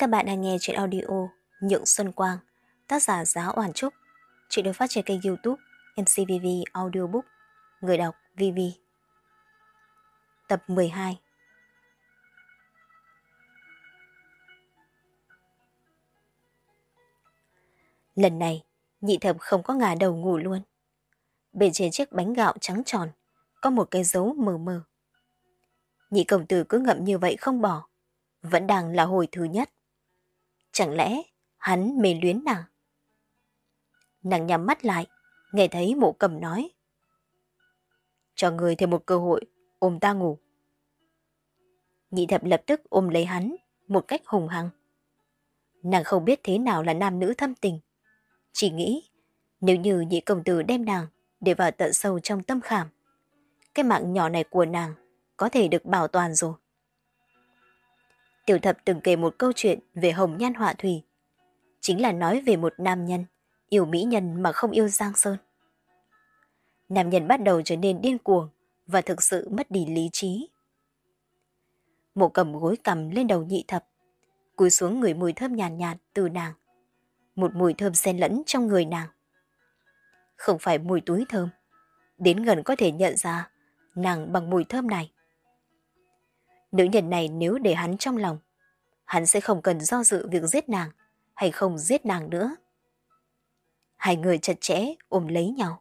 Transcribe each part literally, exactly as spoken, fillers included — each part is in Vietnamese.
Các bạn đang nghe chuyện audio Nhượng Xuân Quang, tác giả Giá Oản Trúc. Chuyện được phát trên kênh YouTube em xê vê vê Audiobook. Người đọc vê vê. Tập mười hai. Lần này, Nhị Thập không có ngả đầu ngủ luôn. Bên trên chiếc bánh gạo trắng tròn có một cái dấu mờ mờ. Nhị công tử cứ ngậm như vậy không bỏ, vẫn đang là hồi thứ nhất. Chẳng lẽ hắn mê luyến nàng? Nàng nhắm mắt lại, nghe thấy Mộ Cầm nói: cho người thêm một cơ hội, ôm ta ngủ. Nhị Thập lập tức ôm lấy hắn một cách hùng hăng. Nàng không biết thế nào là nam nữ thâm tình, chỉ nghĩ nếu như Nhị công tử đem nàng để vào tận sâu trong tâm khảm, cái mạng nhỏ này của nàng có thể được bảo toàn rồi. Tiểu Thập từng kể một câu chuyện về hồng nhan họa thủy, chính là nói về một nam nhân yêu mỹ nhân mà không yêu Giang Sơn. Nam nhân bắt đầu trở nên điên cuồng và thực sự mất đi lý trí. Mộ Cầm gối cằm lên đầu Nhị Thập, cúi xuống ngửi mùi thơm nhàn nhạt, nhạt từ nàng, một mùi thơm xen lẫn trong người nàng. Không phải mùi túi thơm, đến gần có thể nhận ra nàng bằng mùi thơm này. Nữ nhân này nếu để hắn trong lòng, hắn sẽ không cần do dự việc giết nàng hay không giết nàng nữa. Hai người chặt chẽ ôm lấy nhau.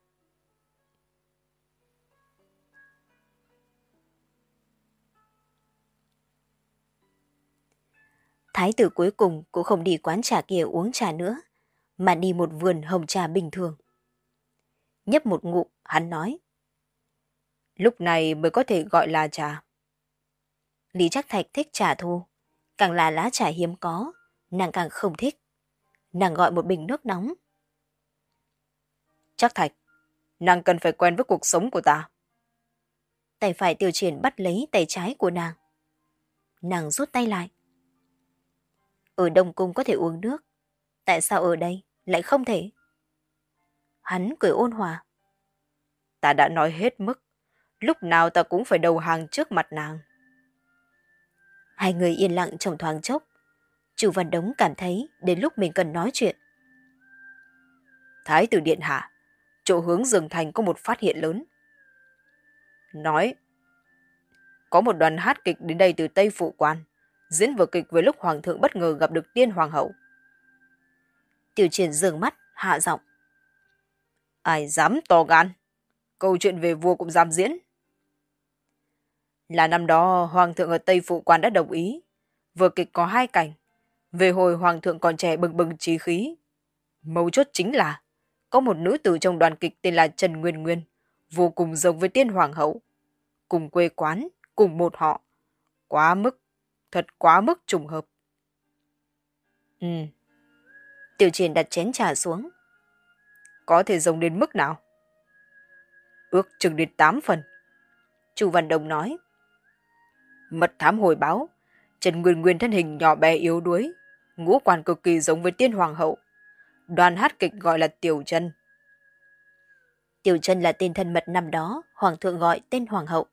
Thái tử cuối cùng cũng không đi quán trà kia uống trà nữa, mà đi một vườn hồng trà bình thường. Nhấp một ngụm, hắn nói: lúc này mới có thể gọi là trà. Lý Trác Thạch thích trà thô, càng là lá trà hiếm có, nàng càng không thích. Nàng gọi một bình nước nóng. Trác Thạch, nàng cần phải quen với cuộc sống của ta. Tay phải Tiêu Triển bắt lấy tay trái của nàng. Nàng rút tay lại. Ở Đông Cung có thể uống nước, tại sao ở đây lại không thể? Hắn cười ôn hòa. Ta đã nói hết mức, lúc nào ta cũng phải đầu hàng trước mặt nàng. Hai người yên lặng trong thoáng chốc. Chu Văn Đống cảm thấy đến lúc mình cần nói chuyện. Thái tử điện hạ, chỗ hướng Dương Thành có một phát hiện lớn. Nói, có một đoàn hát kịch đến đây từ Tây Phụ Quan, diễn vở kịch với lúc hoàng thượng bất ngờ gặp được tiên hoàng hậu. Tiểu Triển giương mắt, hạ giọng. Ai dám to gan? Câu chuyện về vua cũng dám diễn. Là năm đó hoàng thượng ở Tây Phụ Quan đã đồng ý. Vở kịch có hai cảnh. Về hồi hoàng thượng còn trẻ bừng bừng trí khí. Mấu chốt chính là có một nữ tử trong đoàn kịch tên là Trần Nguyên Nguyên, vô cùng giống với tiên hoàng hậu. Cùng quê quán, cùng một họ. Quá mức, thật quá mức trùng hợp. Ừ. Tiểu Triển đặt chén trà xuống. Có thể giống đến mức nào? Ước chừng đến tám phần. Chu Văn Đồng nói. Mật thám hồi báo, Trần Nguyên Nguyên thân hình nhỏ bé yếu đuối, ngũ quan cực kỳ giống với tiên hoàng hậu. Đoàn hát kịch gọi là Tiểu Trân. Tiểu Trân là tên thân mật năm đó hoàng thượng gọi tên hoàng hậu.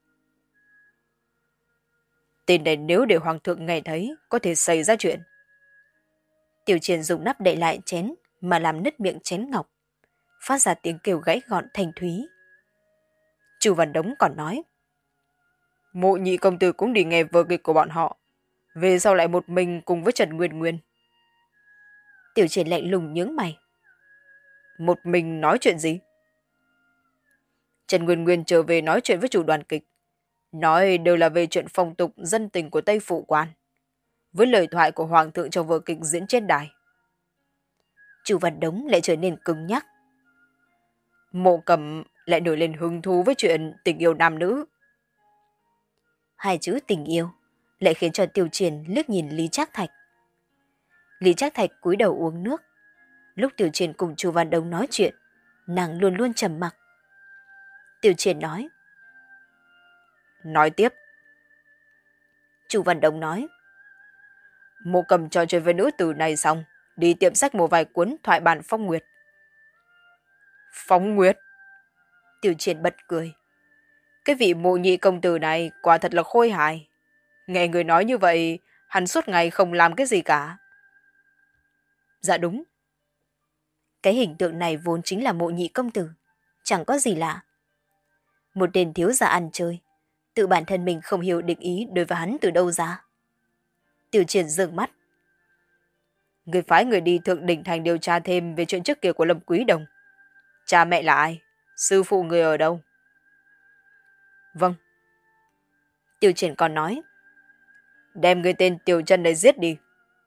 Tên này nếu để hoàng thượng nghe thấy có thể xảy ra chuyện. Tiểu Triển dùng nắp đậy lại chén mà làm nứt miệng chén ngọc, phát ra tiếng kêu gãy gọn thanh thúy. Chu Văn Đống còn nói, Mộ Nhị công tử cũng đi nghe vở kịch của bọn họ, về sau lại một mình cùng với Trần Nguyên Nguyên. Tiểu Triển lạnh lùng nhướng mày. Một mình nói chuyện gì? Trần Nguyên Nguyên trở về nói chuyện với chủ đoàn kịch, nói đều là về chuyện phong tục dân tình của Tây Phụ Quan, với lời thoại của hoàng thượng trong vở kịch diễn trên đài. Chu Văn Đống lại trở nên cứng nhắc. Mộ Cầm lại nổi lên hứng thú với chuyện tình yêu nam nữ. Hai chữ tình yêu lại khiến cho Tiểu Triển liếc nhìn Lý Trác Thạch. Lý Trác Thạch cúi đầu uống nước. Lúc Tiểu Triển cùng Chu Văn Đống nói chuyện, nàng luôn luôn trầm mặc. Tiểu Triển nói. Nói tiếp. Chu Văn Đống nói. Mộ Cầm trò chuyện với nữ tử này xong, đi tiệm sách một vài cuốn thoại bản Phong Nguyệt. Phong Nguyệt? Tiểu Triển bật cười. Cái vị Mộ Nhị công tử này quả thật là khôi hài. Nghe người nói như vậy, hắn suốt ngày không làm cái gì cả. Dạ đúng. Cái hình tượng này vốn chính là Mộ Nhị công tử, chẳng có gì lạ. Một tên thiếu gia ăn chơi, tự bản thân mình không hiểu định ý đối với hắn từ đâu ra. Tiểu Triển giương mắt. Người phái người đi Thượng Đỉnh Thành điều tra thêm về chuyện trước kia của Lâm Quý Đồng. Cha mẹ là ai? Sư phụ người ở đâu? Vâng. Tiểu Triển còn nói. Đem người tên Tiểu Chân này giết đi.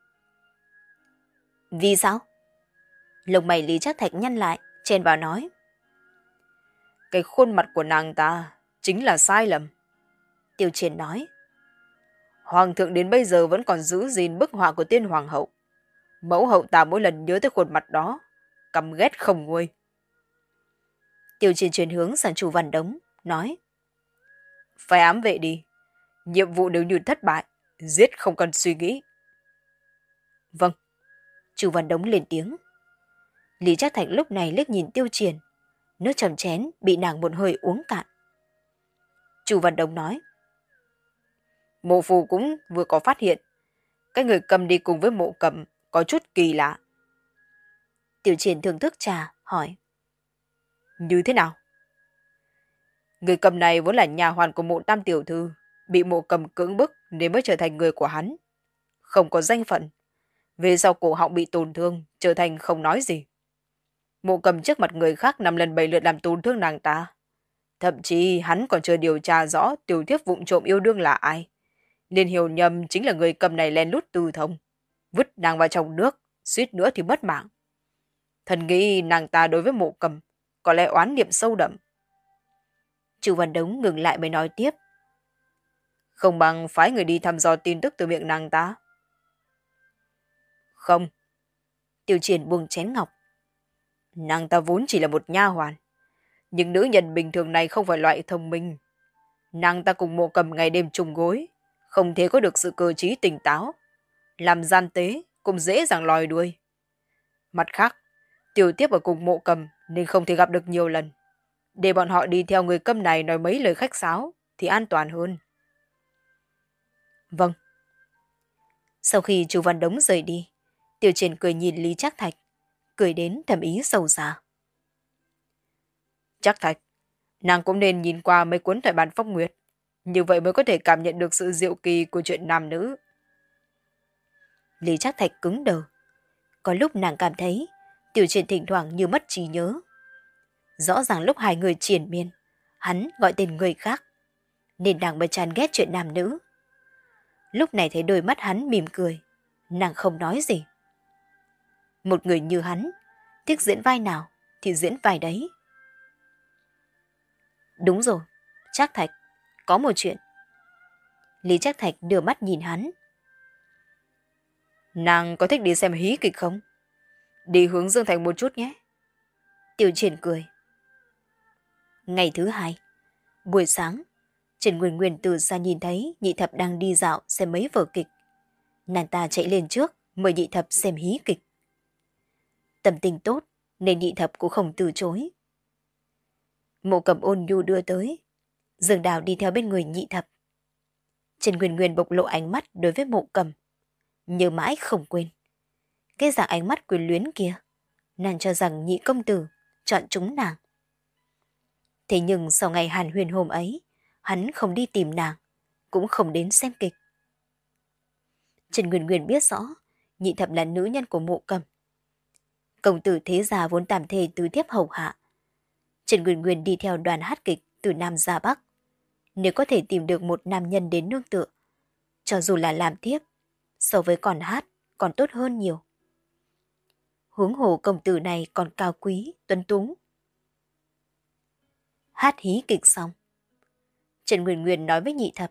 Vì sao? Lông mày Lý Trác Thạch nhăn lại, chen vào nói. Cái khuôn mặt của nàng ta chính là sai lầm. Tiểu Triển nói. Hoàng thượng đến bây giờ vẫn còn giữ gìn bức họa của tiên hoàng hậu. Mẫu hậu ta mỗi lần nhớ tới khuôn mặt đó, căm ghét không nguôi. Tiểu Triển chuyển hướng sang Chu Văn Đống, nói. Phải ám vệ đi. Nhiệm vụ nếu như thất bại, giết không cần suy nghĩ. Vâng. Chu Văn Đống lên tiếng. Lý Trác Thạch lúc này liếc nhìn Tiêu Triển, nước trong chén bị nàng một hơi uống cạn. Chu Văn Đống nói. Mộ phù cũng vừa có phát hiện, cái người cầm đi cùng với Mộ Cầm có chút kỳ lạ. Tiểu Triển thưởng thức trà, hỏi. Như thế nào? Người cầm này vốn là nhà hoàn của Mộ Tam tiểu thư, bị Mộ Cầm cưỡng bức nên mới trở thành người của hắn. Không có danh phận. Về sau cổ họng bị tổn thương, trở thành không nói gì. Mộ Cầm trước mặt người khác năm lần bảy lượt làm tổn thương nàng ta. Thậm chí hắn còn chưa điều tra rõ tiểu thiếp vụng trộm yêu đương là ai. Nên hiểu nhầm chính là người cầm này len lút tư thông, vứt nàng vào trong nước, suýt nữa thì mất mạng. Thần nghĩ nàng ta đối với Mộ Cầm có lẽ oán niệm sâu đậm. Chu Văn Đống ngừng lại mới nói tiếp. Không bằng phái người đi thăm dò tin tức từ miệng nàng ta. Không. Tiểu Triển buông chén ngọc. Nàng ta vốn chỉ là một nha hoàn. Nhưng nữ nhân bình thường này không phải loại thông minh. Nàng ta cùng Mộ Cầm ngày đêm chung gối, không thể có được sự cơ trí tỉnh táo. Làm gian tế cũng dễ dàng lòi đuôi. Mặt khác, tiểu tiếp ở cùng Mộ Cầm nên không thể gặp được nhiều lần. Để bọn họ đi theo người cầm này nói mấy lời khách sáo thì an toàn hơn. Vâng. Sau khi Chu Văn Đống rời đi, Tiểu Triển cười nhìn Lý Trác Thạch, cười đến thầm ý sâu xa. Trác Thạch, nàng cũng nên nhìn qua mấy cuốn thoại bản Phong Nguyệt, như vậy mới có thể cảm nhận được sự diệu kỳ của chuyện nam nữ. Lý Trác Thạch cứng đờ. Có lúc nàng cảm thấy Tiểu Triển thỉnh thoảng như mất trí nhớ. Rõ ràng lúc hai người triền miên, hắn gọi tên người khác, nên nàng mới chán ghét chuyện nam nữ. Lúc này thấy đôi mắt hắn mỉm cười, nàng không nói gì. Một người như hắn, thích diễn vai nào thì diễn vai đấy. Đúng rồi, Trác Thạch, có một chuyện. Lý Trác Thạch đưa mắt nhìn hắn. Nàng có thích đi xem hí kịch không? Đi hướng Dương Thành một chút nhé. Tiểu Triển cười. Ngày thứ hai, buổi sáng, Trần Nguyên Nguyên từ xa nhìn thấy Nhị Thập đang đi dạo xem mấy vở kịch. Nàng ta chạy lên trước mời Nhị Thập xem hí kịch. Tâm tình tốt nên Nhị Thập cũng không từ chối. Mộ Cầm ôn nhu đưa tới, Dương Đào đi theo bên người Nhị Thập. Trần Nguyên Nguyên bộc lộ ánh mắt đối với Mộ Cầm, nhớ mãi không quên. Cái dạng ánh mắt quyền luyến kia, nàng cho rằng Nhị công tử chọn chúng nàng. Thế nhưng sau ngày hàn huyền hôm ấy, hắn không đi tìm nàng, cũng không đến xem kịch. Trần Nguyên Nguyên biết rõ, Nhị Thập là nữ nhân của Mộ Cầm. Công tử thế gia vốn tạm thề tứ thiếp hầu hạ. Trần Nguyên Nguyên đi theo đoàn hát kịch từ Nam ra Bắc. Nếu có thể tìm được một nam nhân đến nương tựa, cho dù là làm thiếp, so với còn hát còn tốt hơn nhiều. Huống hồ công tử này còn cao quý, tuấn tú. Hát hí kịch xong, Trần Nguyên Nguyên nói với Nhị Thập.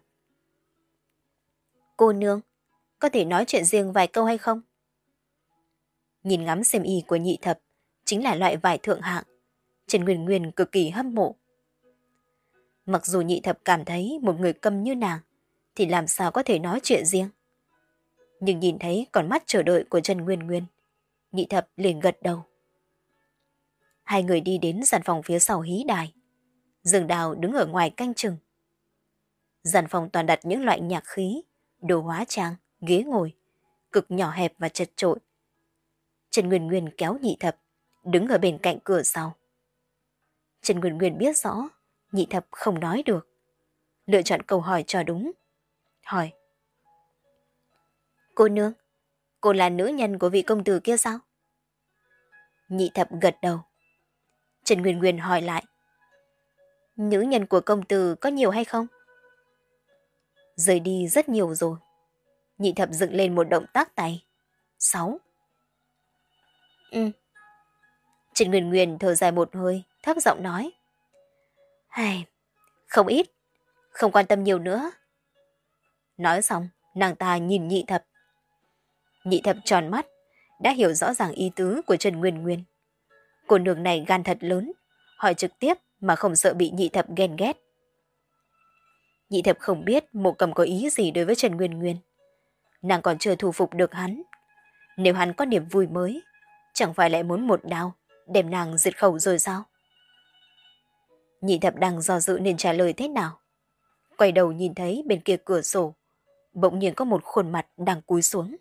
Cô nương, có thể nói chuyện riêng vài câu hay không? Nhìn ngắm xiêm y của Nhị Thập chính là loại vải thượng hạng, Trần Nguyên Nguyên cực kỳ hâm mộ. Mặc dù Nhị Thập cảm thấy một người câm như nàng thì làm sao có thể nói chuyện riêng. Nhưng nhìn thấy con mắt chờ đợi của Trần Nguyên Nguyên, Nhị Thập liền gật đầu. Hai người đi đến gian phòng phía sau hí đài. Dương Đào đứng ở ngoài canh chừng. Gian phòng toàn đặt những loại nhạc khí, đồ hóa trang, ghế ngồi, cực nhỏ hẹp và chật chội. Trần Nguyên Nguyên kéo Nhị Thập, đứng ở bên cạnh cửa sau. Trần Nguyên Nguyên biết rõ, Nhị Thập không nói được. Lựa chọn câu hỏi cho đúng. Hỏi. Cô nương, cô là nữ nhân của vị công tử kia sao? Nhị Thập gật đầu. Trần Nguyên Nguyên hỏi lại. Nữ nhân của công tử có nhiều hay không? Rời đi rất nhiều rồi. Nhị Thập dựng lên một động tác tay. Sáu. Ừ. Trần Nguyên Nguyên thở dài một hơi, thấp giọng nói. Hay, không ít, không quan tâm nhiều nữa. Nói xong, nàng ta nhìn Nhị Thập. Nhị Thập tròn mắt, đã hiểu rõ ràng ý tứ của Trần Nguyên Nguyên. Cô nương này gan thật lớn, hỏi trực tiếp mà không sợ bị Nhị Thập ghen ghét. Nhị Thập không biết Mộ Cầm có ý gì đối với Trần Nguyên Nguyên. Nàng còn chưa thu phục được hắn. Nếu hắn có niềm vui mới, chẳng phải lại muốn một đao đem nàng diệt khẩu rồi sao? Nhị Thập đang do dự nên trả lời thế nào. Quay đầu nhìn thấy bên kia cửa sổ, bỗng nhiên có một khuôn mặt đang cúi xuống.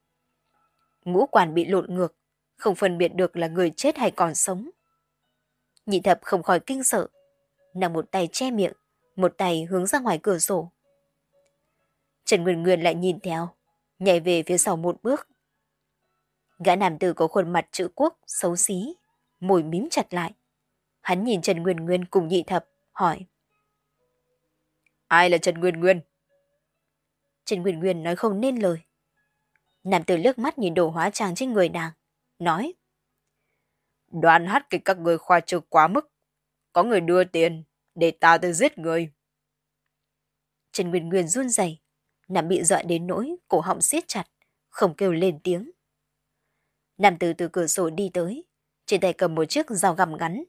Ngũ quan bị lộn ngược, không phân biệt được là người chết hay còn sống. Nhị Thập không khỏi kinh sợ, nàng một tay che miệng, một tay hướng ra ngoài cửa sổ. Trần Nguyên Nguyên lại nhìn theo, nhảy về phía sau một bước. Gã nam tử có khuôn mặt chữ quốc, xấu xí, môi mím chặt lại. Hắn nhìn Trần Nguyên Nguyên cùng Nhị Thập, hỏi. Ai là Trần Nguyên Nguyên? Trần Nguyên Nguyên nói không nên lời. Nam tử liếc mắt nhìn đồ hóa trang trên người nàng, nói. Đoàn hát kịch các người khoa trương quá mức. Có người đưa tiền, để ta tới giết người. Trần Nguyên Nguyên run rẩy, nàng bị dọa đến nỗi cổ họng siết chặt, không kêu lên tiếng. Nam tử từ cửa sổ đi tới, trên tay cầm một chiếc dao găm ngắn.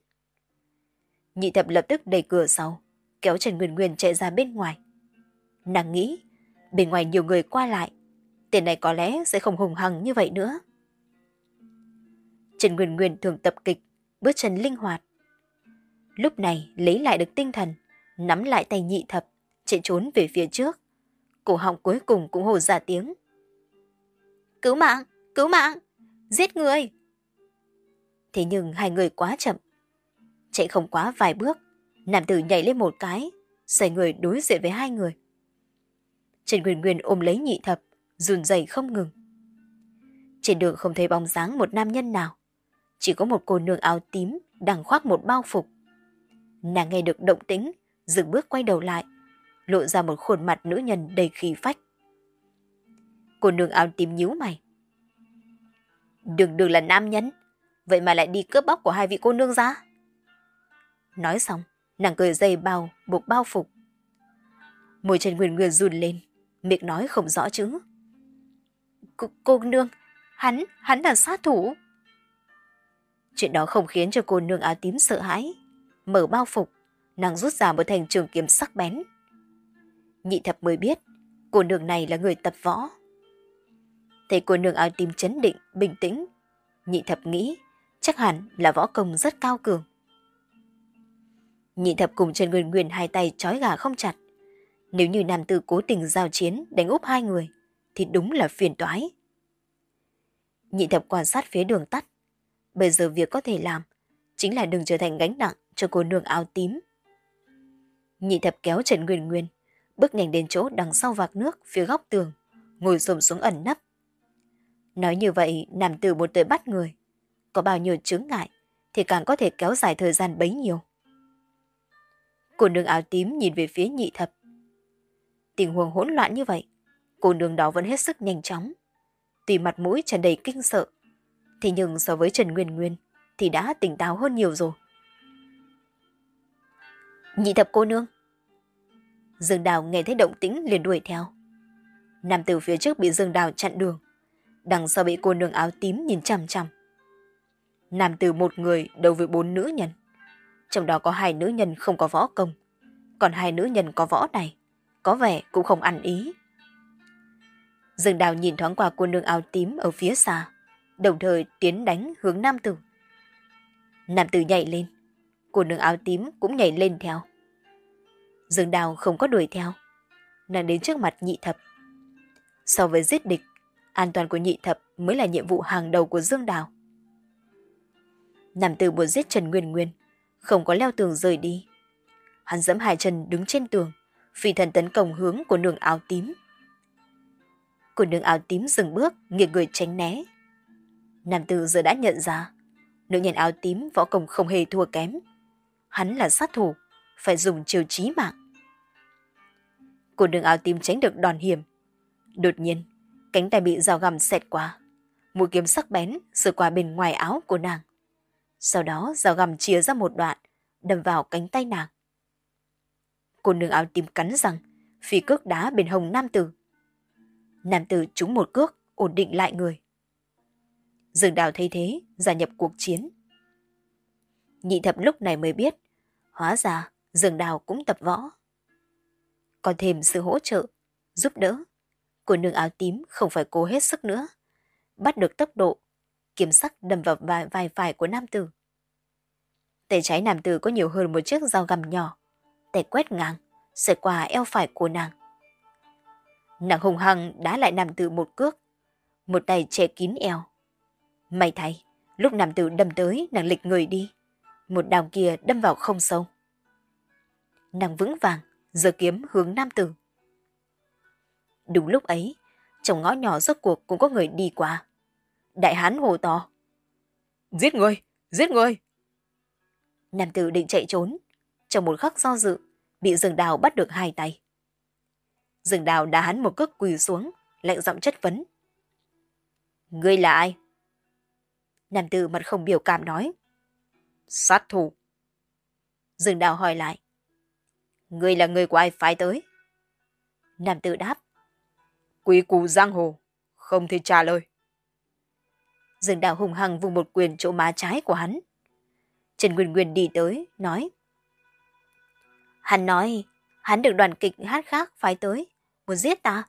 Nhị Thập lập tức đẩy cửa sau, kéo Trần Nguyên Nguyên chạy ra bên ngoài. Nàng nghĩ, bên ngoài nhiều người qua lại, tên này có lẽ sẽ không hùng hăng như vậy nữa. Trần Nguyên Nguyên thường tập kịch, bước chân linh hoạt. Lúc này lấy lại được tinh thần, nắm lại tay Nhị Thập, chạy trốn về phía trước. Cổ họng cuối cùng cũng hô ra tiếng. Cứu mạng! Cứu mạng! Giết người! Thế nhưng hai người quá chậm. Chạy không quá vài bước, nam tử nhảy lên một cái, xoay người đối diện với hai người. Trần Nguyên Nguyên ôm lấy Nhị Thập, run rẩy không ngừng. Trên đường không thấy bóng dáng một nam nhân nào, chỉ có một cô nương áo tím đang khoác một bao phục. Nàng nghe được động tĩnh, dừng bước quay đầu lại, lộ ra một khuôn mặt nữ nhân đầy khí phách. Cô nương áo tím nhíu mày. Đừng đừng là nam nhân, vậy mà lại đi cướp bóc của hai vị cô nương ra. Nói xong, nàng cởi dây bao, buộc bao phục. Môi Trần Nguyên Nguyên run lên, miệng nói không rõ chữ. C- cô nương, hắn, hắn là sát thủ. Chuyện đó không khiến cho cô nương áo tím sợ hãi. Mở bao phục, nàng rút ra một thanh trường kiếm sắc bén. Nhị Thập mới biết, cô nương này là người tập võ. Thấy cô nương áo tím chấn định, bình tĩnh, Nhị Thập nghĩ chắc hẳn là võ công rất cao cường. Nhị Thập cùng Trần Nguyên Nguyên hai tay trói gà không chặt. Nếu như nam tử cố tình giao chiến đánh úp hai người, thì đúng là phiền toái. Nhị Thập quan sát phía đường tắt. Bây giờ việc có thể làm chính là đừng trở thành gánh nặng cho cô nương áo tím. Nhị Thập kéo Trần Nguyên Nguyên, bước nhanh đến chỗ đằng sau vạc nước phía góc tường, ngồi xổm xuống ẩn nấp. Nói như vậy, nam tử một tới bắt người, có bao nhiêu chướng ngại thì càng có thể kéo dài thời gian bấy nhiêu. Cô nương áo tím nhìn về phía Nhị Thập. Tình huống hỗn loạn như vậy, cô nương đó vẫn hết sức nhanh chóng. Tuy mặt mũi tràn đầy kinh sợ, thế nhưng so với Trần Nguyên Nguyên thì đã tỉnh táo hơn nhiều rồi. Nhị Thập cô nương. Dương Đào nghe thấy động tĩnh liền đuổi theo. Nam tử phía trước bị Dương Đào chặn đường, đằng sau bị cô nương áo tím nhìn chằm chằm. Nam tử một người đấu với bốn nữ nhân, trong đó có hai nữ nhân không có võ công, còn hai nữ nhân có võ này, có vẻ cũng không ăn ý. Dương Đào nhìn thoáng qua cô nương áo tím ở phía xa, đồng thời tiến đánh hướng nam tử. Nam tử nhảy lên, cô nương áo tím cũng nhảy lên theo. Dương Đào không có đuổi theo, nàng đến trước mặt Nhị Thập. So với giết địch, an toàn của Nhị Thập mới là nhiệm vụ hàng đầu của Dương Đào. Nam tử muốn giết Trần Nguyên Nguyên, không có leo tường rời đi. Hắn giẫm hai chân đứng trên tường, phi thần tấn công hướng của nương áo tím. Của nương áo tím dừng bước, nghiêng người tránh né. Nam tử giờ đã nhận ra, nữ nhân áo tím võ công không hề thua kém. Hắn là sát thủ, phải dùng chiêu chí mạng. Của nương áo tím tránh được đòn hiểm. Đột nhiên, cánh tay bị dao găm xẹt qua. Mũi kiếm sắc bén sượt qua bên ngoài áo của nàng. Sau đó dao găm chìa ra một đoạn, đâm vào cánh tay nàng. Cô nương áo tím cắn răng, phi cước đá bên hông nam tử. Nam tử trúng một cước, ổn định lại người. Dương Đào thấy thế, gia nhập cuộc chiến. Nhị Thập lúc này mới biết, hóa ra Dương Đào cũng tập võ. Còn thêm sự hỗ trợ, giúp đỡ, cô nương áo tím không phải cố hết sức nữa. Bắt được tốc độ, kiếm sắc đâm vào vai, vai phải của nam tử. Tay trái nam tử có nhiều hơn một chiếc dao găm nhỏ, tay quét ngang, xẹt qua eo phải của nàng. Nàng hùng hăng đá lại nam tử một cước, một tay che kín eo. May thay, lúc nam tử đâm tới, nàng lịch người đi, một đao kia đâm vào không sâu. Nàng vững vàng, giơ kiếm hướng nam tử. Đúng lúc ấy, trong ngõ nhỏ rốt cuộc cũng có người đi qua. Đại hán hô to: "Giết người! Giết người!" Nam tử định chạy trốn, trong một khắc do dự, bị Dương Đào bắt được hai tay. Dương Đào đá hắn một cước quỳ xuống, lạnh giọng chất vấn: "Ngươi là ai?" Nam tử mặt không biểu cảm nói: "Sát thủ." Dương Đào hỏi lại: "Ngươi là người của ai phái tới?" Nam tử đáp: "Quý củ giang hồ, không thể trả lời." Dương Đào hùng hăng vùng một quyền chỗ má trái của hắn. Trần Nguyên Nguyên đi tới, nói: "Hắn nói, hắn được đoàn kịch hát khác phái tới, muốn giết ta."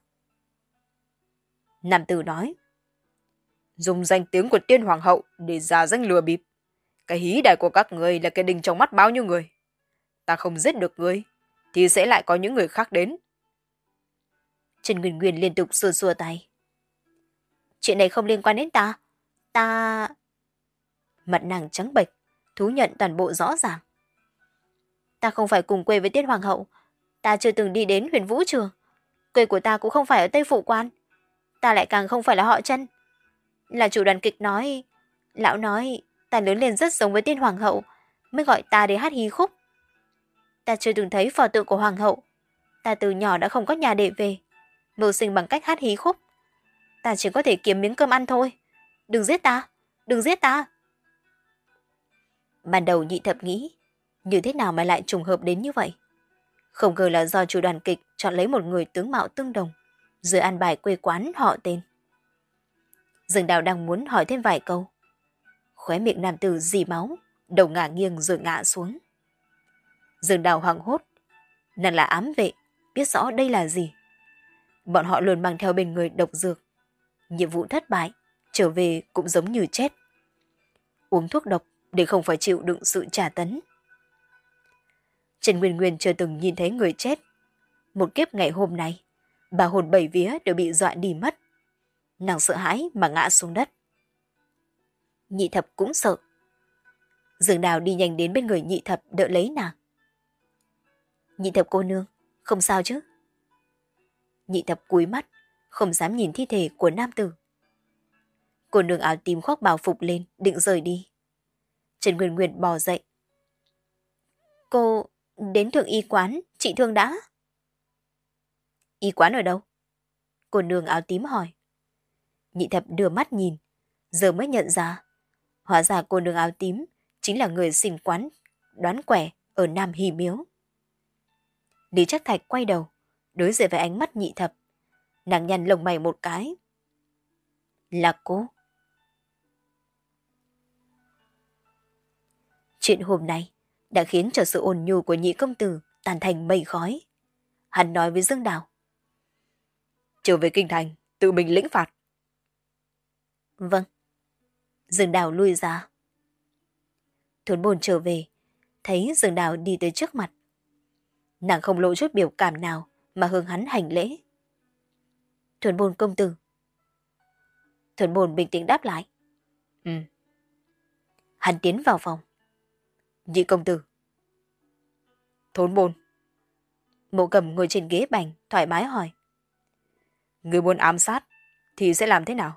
Nam tử nói: "Dùng danh tiếng của tiên hoàng hậu để giả danh lừa bịp. Cái hí đài của các người là cái đinh trong mắt bao nhiêu người. Ta không giết được ngươi, thì sẽ lại có những người khác đến." Trần Nguyên Nguyên liên tục xua xua tay: "Chuyện này không liên quan đến ta. Ta..." Mặt nàng trắng bệch, thú nhận toàn bộ rõ ràng. "Ta không phải cùng quê với Tiết Hoàng hậu. Ta chưa từng đi đến Huyền Vũ Trường. Quê của ta cũng không phải ở Tây Phụ Quan. Ta lại càng không phải là họ Trân. Là chủ đoàn kịch nói... Lão nói ta lớn lên rất giống với Tiên Hoàng hậu, mới gọi ta để hát hí khúc. Ta chưa từng thấy pho tượng của Hoàng hậu. Ta từ nhỏ đã không có nhà để về, mưu sinh bằng cách hát hí khúc. Ta chỉ có thể kiếm miếng cơm ăn thôi. Đừng giết ta, đừng giết ta." Ban đầu Nhị Thập nghĩ, như thế nào mà lại trùng hợp đến như vậy? Không ngờ là do chủ đoàn kịch chọn lấy một người tướng mạo tương đồng, rồi an bài quê quán họ tên. Dương Đào đang muốn hỏi thêm vài câu. Khóe miệng nam tử dì máu, đầu ngả nghiêng rồi ngã xuống. Dương Đào hoảng hốt. Nàng là ám vệ, biết rõ đây là gì. Bọn họ luôn mang theo bên người độc dược. Nhiệm vụ thất bại, trở về cũng giống như chết. Uống thuốc độc để không phải chịu đựng sự trả tấn. Trần Nguyên Nguyên chưa từng nhìn thấy người chết. Một kiếp ngày hôm nay, bà hồn bảy vía đều bị dọa đi mất. Nàng sợ hãi mà ngã xuống đất. Nhị Thập cũng sợ. Dương Đào đi nhanh đến bên người Nhị Thập đỡ lấy nàng. "Nhị Thập cô nương, không sao chứ?" Nhị Thập cúi mắt, không dám nhìn thi thể của nam tử. Cô nương áo tím khoác bào phục lên, định rời đi. Trần Nguyên Nguyên bò dậy. "Cô đến thượng y quán, trị thương đã." "Y quán ở đâu?" Cô nương áo tím hỏi. Nhị Thập đưa mắt nhìn, giờ mới nhận ra. Hóa ra cô nương áo tím chính là người xin quán đoán quẻ ở Nam Hy Miếu. Lý Trắc Thạch quay đầu, đối diện với ánh mắt Nhị Thập. Nàng nhăn lông mày một cái. "Là cô?" Chuyện hôm nay đã khiến cho sự ôn nhu của Nhị công tử tan thành mây khói. Hắn nói với Dương Đào: "Trở về kinh thành, tự mình lĩnh phạt." "Vâng." Dương Đào lui ra. Thốn Bồn trở về, thấy Dương Đào đi tới trước mặt. Nàng không lộ chút biểu cảm nào mà hướng hắn hành lễ. Thuần bồn công tử. Thuần bồn bình tĩnh đáp lại. Ừ. Hắn tiến vào phòng. Nhị công tử. Thốn bồn. Mộ Cầm ngồi trên ghế bành, thoải mái hỏi. Người muốn ám sát thì sẽ làm thế nào?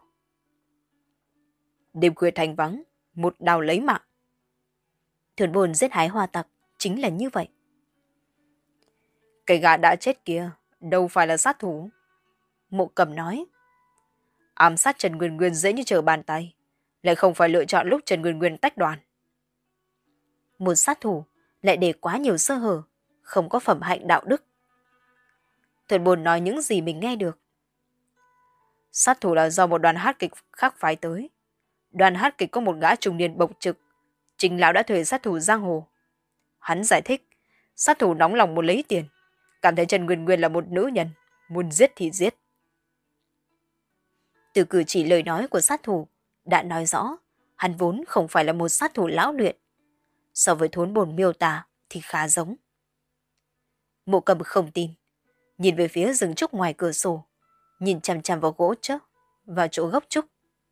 Đêm khuya thành vắng, một đao lấy mạng. Thuần bồn giết hái hoa tặc, chính là như vậy. Cái gã đã chết kia, đâu phải là sát thủ. Mộ Cầm nói. Ám sát Trần Nguyên Nguyên dễ như trở bàn tay, lại không phải lựa chọn lúc Trần Nguyên Nguyên tách đoàn. Một sát thủ lại để quá nhiều sơ hở, không có phẩm hạnh đạo đức. Thuần bồn nói những gì mình nghe được. Sát thủ là do một đoàn hát kịch khác phái tới. Đoàn hát kịch có một gã trung niên bộc trực. Trình lão đã thuê sát thủ giang hồ. Hắn giải thích, sát thủ nóng lòng muốn lấy tiền, cảm thấy Trần Nguyên Nguyên là một nữ nhân, muốn giết thì giết. Từ cử chỉ lời nói của sát thủ đã nói rõ hắn vốn không phải là một sát thủ lão luyện. So với Thốn bồn miêu tả thì khá giống. Mộ Cầm không tin, nhìn về phía rừng trúc ngoài cửa sổ, nhìn chằm chằm vào gỗ trúc, vào chỗ gốc trúc.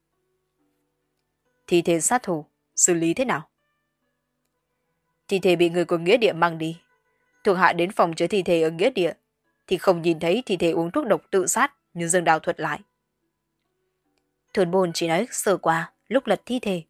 Thi thể sát thủ xử lý thế nào? Thi thể bị người của nghĩa địa mang đi. Thuộc hạ đến phòng chứa thi thể ở nghĩa địa thì không nhìn thấy thi thể uống thuốc độc tự sát như Dương Đào thuật lại. Thuần bồn chỉ nói sơ qua lúc lật thi thể.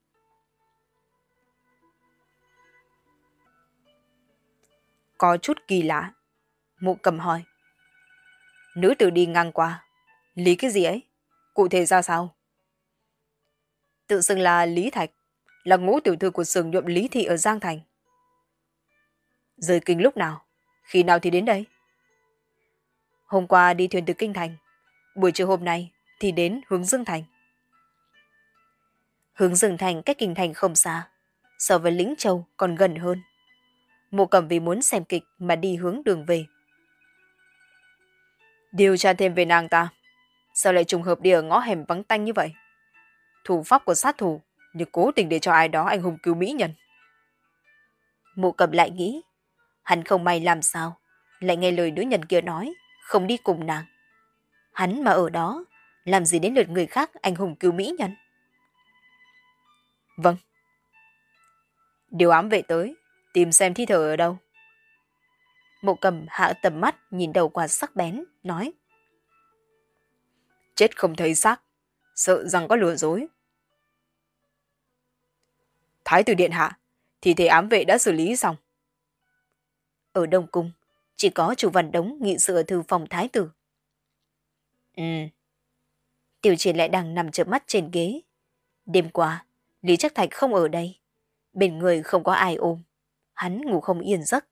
Có chút kỳ lạ. Mộ Cầm hỏi. Nữ tử đi ngang qua. Lý cái gì ấy? Cụ thể ra sao? Tự xưng là Lý Thạch, là ngũ tiểu thư của xưởng nhuộm Lý Thị ở Giang Thành. Rời kinh lúc nào? Khi nào thì đến đây? Hôm qua đi thuyền từ Kinh Thành. Buổi chiều hôm nay thì đến hướng Dương Thành. Hướng Dương Thành cách Kinh Thành không xa, so với Lĩnh Châu còn gần hơn. Mộ Cầm vì muốn xem kịch mà đi hướng đường về. Điều tra thêm về nàng ta. Sao lại trùng hợp đi ở ngõ hẻm vắng tanh như vậy? Thủ pháp của sát thủ như cố tình để cho ai đó anh hùng cứu mỹ nhân. Mộ Cầm lại nghĩ, hắn không may làm sao lại nghe lời nữ nhân kia nói không đi cùng nàng. Hắn mà ở đó, làm gì đến lượt người khác anh hùng cứu mỹ nhân? Vâng. Điều ám vệ tới, tìm xem thi thể ở đâu. Mộ Cầm hạ tầm mắt nhìn đầu quạt sắc bén, nói. Chết không thấy xác, sợ rằng có lừa dối. Thái tử điện hạ, thi thể ám vệ đã xử lý xong. Ở Đông Cung, chỉ có chủ Văn Đống nghị sự ở thư phòng thái tử. Ừ. Tiểu Triển lại đang nằm chợp mắt trên ghế. Đêm qua, Lý Trắc Thạch không ở đây. Bên người không có ai ôm. Hắn ngủ không yên giấc.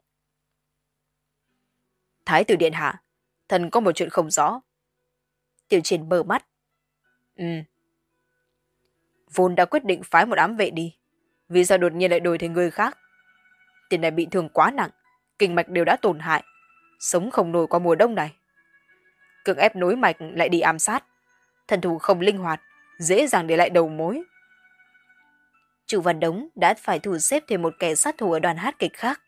Thái tử điện hạ, thần có một chuyện không rõ. Tiểu Triển mở mắt. Ừ. Vốn đã quyết định phái một ám vệ đi. Vì sao đột nhiên lại đổi thành người khác? Tiền này bị thương quá nặng, kinh mạch đều đã tổn hại, sống không nổi qua mùa đông này. Cưỡng ép nối mạch lại đi ám sát, thần thủ không linh hoạt, dễ dàng để lại đầu mối. Chủ Văn Đống đã phải thủ xếp thêm một kẻ sát thủ ở đoàn hát kịch khác.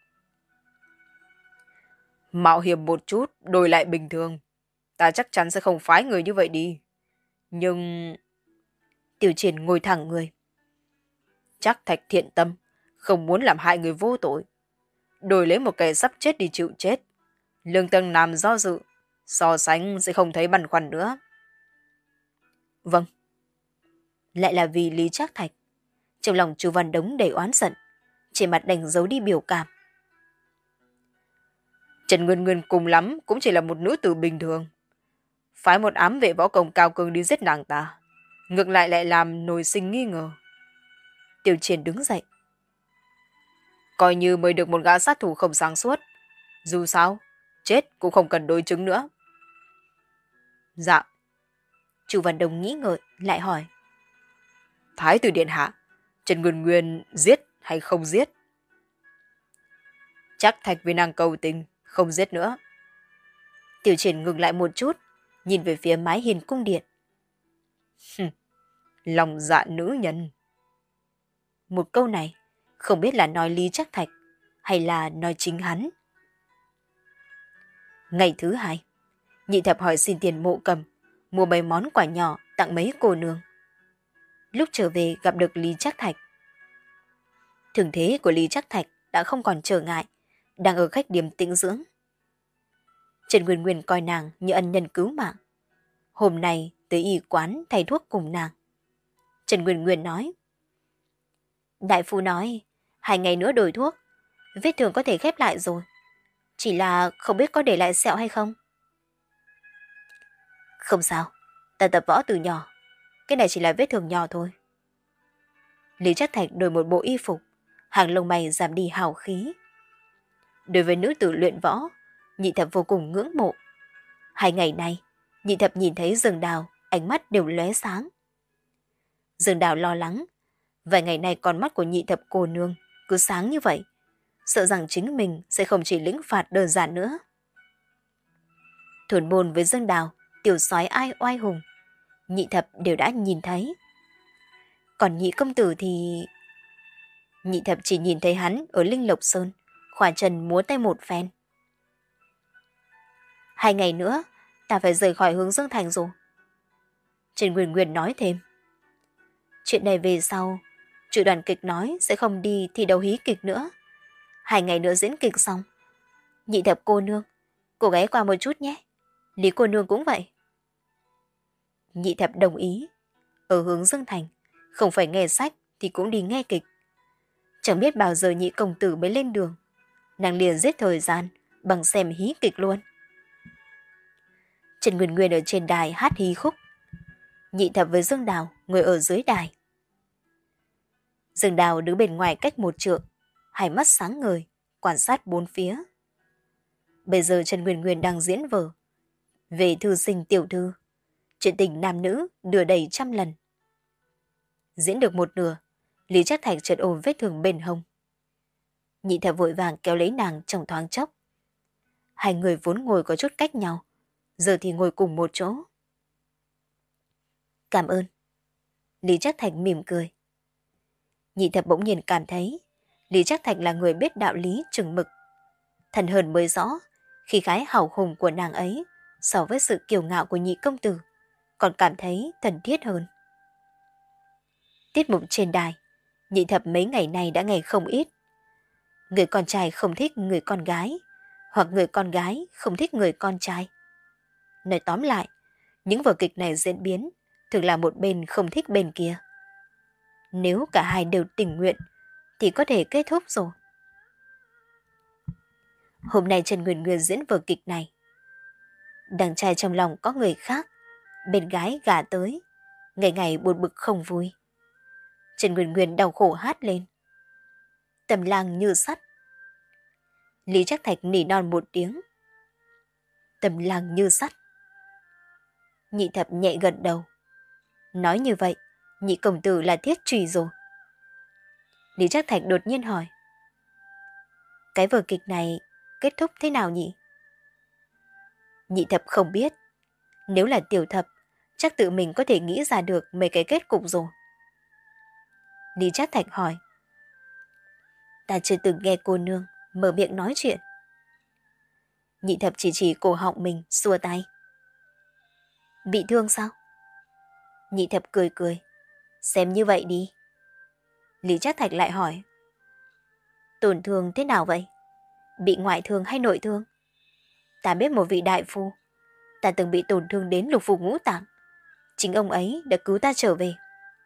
Mạo hiểm một chút, đổi lại bình thường. Ta chắc chắn sẽ không phái người như vậy đi. Nhưng... Tiểu Triển ngồi thẳng người. Chắc Thạch thiện tâm, không muốn làm hại người vô tội. Đổi lấy một kẻ sắp chết đi chịu chết. Lương Tân Nam do dự, so sánh sẽ không thấy băn khoăn nữa. Vâng. Lại là vì Lý Trác Thạch. Trong lòng chú Văn Đống đầy oán giận, trên mặt đành giấu đi biểu cảm. Trần Nguyên Nguyên cùng lắm cũng chỉ là một nữ tử bình thường. Phái một ám vệ võ công cao cường đi giết nàng ta, ngược lại lại làm nổi sinh nghi ngờ. Tiểu Triển đứng dậy. Coi như mới được một gã sát thủ không sáng suốt. Dù sao, chết cũng không cần đối chứng nữa. Dạ. Chủ Văn Đồng nghĩ ngợi, lại hỏi. Thái tử điện hạ, Trần Nguyên Nguyên giết hay không giết? Chắc Thạch vì nàng cầu tình, không giết nữa. Tiểu Triển ngừng lại một chút, nhìn về phía mái hiên cung điện. Lòng dạ nữ nhân. Một câu này, không biết là nói Lý Trác Thạch hay là nói chính hắn. Ngày thứ hai, Nhị Thập hỏi xin tiền Mộ Cầm, mua mấy món quà nhỏ tặng mấy cô nương. Lúc trở về gặp được Lý Trác Thạch. Thường thế của Lý Trác Thạch đã không còn trở ngại, đang ở khách điếm tĩnh dưỡng. Trần Nguyên Nguyên coi nàng như ân nhân cứu mạng. Hôm nay tới y quán thay thuốc cùng nàng. Trần Nguyên Nguyên nói. Đại phu nói, hai ngày nữa đổi thuốc, vết thương có thể khép lại rồi. Chỉ là không biết có để lại sẹo hay không. Không sao, ta tập võ từ nhỏ. Cái này chỉ là vết thương nhỏ thôi. Lý Trác Thạch đổi một bộ y phục, hàng lông mày giảm đi hào khí. Đối với nữ tử luyện võ, Nhị Thập vô cùng ngưỡng mộ. Hai ngày nay, Nhị Thập nhìn thấy Dương Đào, ánh mắt đều lóe sáng. Dương Đào lo lắng, vài ngày nay con mắt của Nhị Thập cô nương cứ sáng như vậy, sợ rằng chính mình sẽ không chỉ lĩnh phạt đơn giản nữa. Thuần Môn với Dương Đào, tiểu soái ai oai hùng, Nhị Thập đều đã nhìn thấy. Còn Nhị công tử thì... Nhị Thập chỉ nhìn thấy hắn ở Linh Lộc Sơn, khỏa chân múa tay một phen. Hai ngày nữa, ta phải rời khỏi Hướng Dương Thành rồi. Trần Nguyên Nguyên nói thêm. Chuyện này về sau, chủ đoàn kịch nói sẽ không đi thi đấu hí kịch nữa. Hai ngày nữa diễn kịch xong. Nhị Thập cô nương, cô ghé qua một chút nhé. Lý cô nương cũng vậy. Nhị Thập đồng ý. Ở Hướng Dương Thành, không phải nghe sách thì cũng đi nghe kịch. Chẳng biết bao giờ Nhị công tử mới lên đường. Nàng liền giết thời gian bằng xem hí kịch luôn. Trần Nguyên Nguyên ở trên đài hát hí khúc. Nhị Thập với Dương Đào ngồi ở dưới đài. Dương Đào đứng bên ngoài cách một trượng, hai mắt sáng ngời, quan sát bốn phía. Bây giờ Trần Nguyên Nguyên đang diễn vở về thư sinh tiểu thư, chuyện tình nam nữ đưa đầy trăm lần. Diễn được một nửa, Lý Trác Thạch chợt ôm vết thương bên hông. Nhị Thập vội vàng kéo lấy nàng trong thoáng chốc. Hai người vốn ngồi có chút cách nhau, giờ thì ngồi cùng một chỗ. Cảm ơn. Lý Trác Thạch mỉm cười. Nhị Thập bỗng nhiên cảm thấy Lý Trác Thạch là người biết đạo lý chừng mực. Thần hơn mới rõ khi khái hào hùng của nàng ấy so với sự kiêu ngạo của Nhị công tử, còn cảm thấy thân thiết hơn. Tiết mục trên đài, Nhị Thập mấy ngày nay đã nghe không ít. Người con trai không thích người con gái, hoặc người con gái không thích người con trai. Nói tóm lại, những vở kịch này diễn biến thường là một bên không thích bên kia. Nếu cả hai đều tình nguyện thì có thể kết thúc rồi. Hôm nay Trần Nguyên Nguyên diễn vở kịch này. Đàn trai trong lòng có người khác, bên gái gả tới, ngày ngày buồn bực không vui. Trần Nguyên Nguyên đau khổ hát lên. Tầm lang như sắt. Lý Trác Thạch nỉ non một tiếng. Tầm lang như sắt. Nhị Thập nhẹ gật đầu. Nói như vậy, Nhị công tử là thiết trùy rồi. Lý Trác Thạch đột nhiên hỏi. Cái vở kịch này kết thúc thế nào nhỉ? Nhị Thập không biết. Nếu là Tiểu Thập, chắc tự mình có thể nghĩ ra được mấy cái kết cục rồi. Lý Trác Thạch hỏi. Ta chưa từng nghe cô nương mở miệng nói chuyện. Nhị Thập chỉ chỉ cổ họng mình, xua tay. Bị thương sao? Nhị Thập cười cười. Xem như vậy đi. Lý Trác Thạch lại hỏi. Tổn thương thế nào vậy? Bị ngoại thương hay nội thương? Ta biết một vị đại phu. Ta từng bị tổn thương đến lục phủ ngũ tạng. Chính ông ấy đã cứu ta trở về.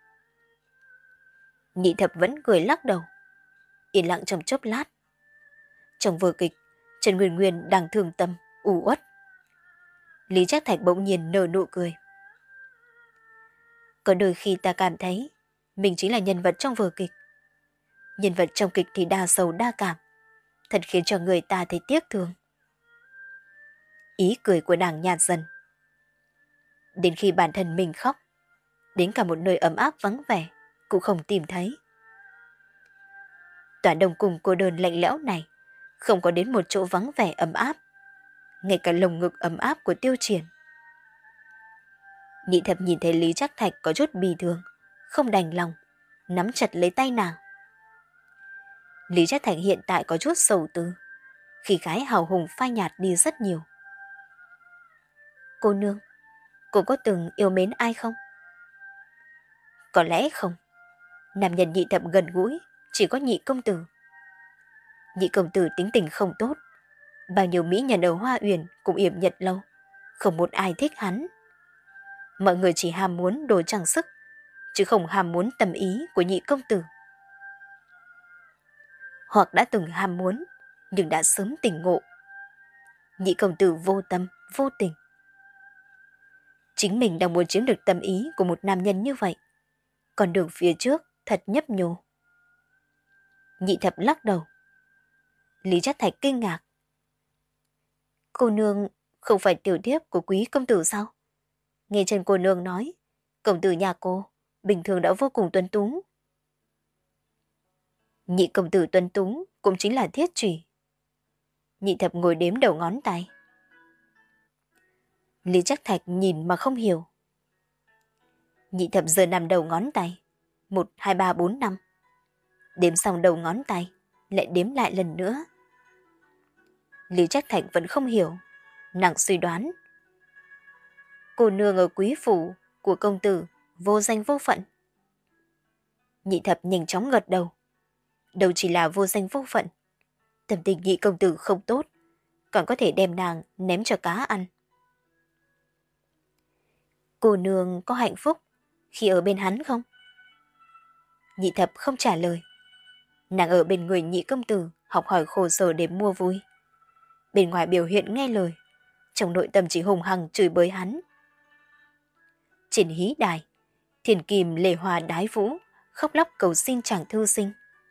Nhị Thập vẫn cười lắc đầu. Yên lặng trong chốc lát. Trong vở kịch, Trần Nguyên Nguyên đang thương tâm, u uất. Lý Trác Thạch bỗng nhiên nở nụ cười. Có đôi khi ta cảm thấy mình chính là nhân vật trong vở kịch. Nhân vật trong kịch thì đa sầu đa cảm, thật khiến cho người ta thấy tiếc thương. Ý cười của nàng nhạt dần. Đến khi bản thân mình khóc, đến cả một nơi ấm áp vắng vẻ cũng không tìm thấy. Tòa đông cung cô đơn lạnh lẽo này không có đến một chỗ vắng vẻ ấm áp, ngay cả lồng ngực ấm áp của Tiêu Triển. Nhị Thập nhìn thấy Lý Trác Thạch có chút bi thương, không đành lòng, nắm chặt lấy tay nàng. Lý Trác Thạch hiện tại có chút sầu tư, khi gái hào hùng phai nhạt đi rất nhiều. Cô nương, Cô có từng yêu mến ai không? Có lẽ không. Nam nhân Nhị Thập gần gũi chỉ có Nhị công tử. Nhị công tử tính tình không tốt. Bao nhiêu mỹ nhân ở Hoa Uyển cũng yểm nhật lâu, không một ai thích hắn. Mọi người chỉ ham muốn đồ trang sức, chứ không ham muốn tâm ý của Nhị công tử. Hoặc đã từng ham muốn, nhưng đã sớm tỉnh ngộ. Nhị công tử vô tâm, vô tình. Chính mình đang muốn chiếm được tâm ý của một nam nhân như vậy, còn đường phía trước thật nhấp nhô. Nhị Thập lắc đầu. Lý Trác Thạch kinh ngạc. Cô nương không phải tiểu thiếp của quý công tử sao? Nghe Trần cô nương nói, công tử nhà cô bình thường đã vô cùng tuấn tú. Nhị công tử tuấn tú cũng chính là thiết chủy. Nhị Thập ngồi đếm đầu ngón tay. Lý Trác Thạch nhìn mà không hiểu. Nhị Thập giờ nằm đầu ngón tay. Một, hai, ba, bốn, năm. Đếm xong đầu ngón tay, lại đếm lại lần nữa. Lý Trác Thạch vẫn không hiểu. Nàng suy đoán. Cô nương ở quý phủ của công tử vô danh vô phận. Nhị Thập nhanh chóng gật đầu. Đâu chỉ là vô danh vô phận. Tâm tình Nhị công tử không tốt, còn có thể đem nàng ném cho cá ăn. Cô nương có hạnh phúc khi ở bên hắn không? Nhị Thập không trả lời. Nàng ở bên người Nhị công tử học hỏi khổ sở để mua vui. Bên ngoài biểu hiện nghe lời, trong nội tâm chỉ hùng hăng chửi bới hắn. Trên hí đài, Thiền Kim lề hòa đái vũ, khóc lóc cầu xin chàng thư sinh.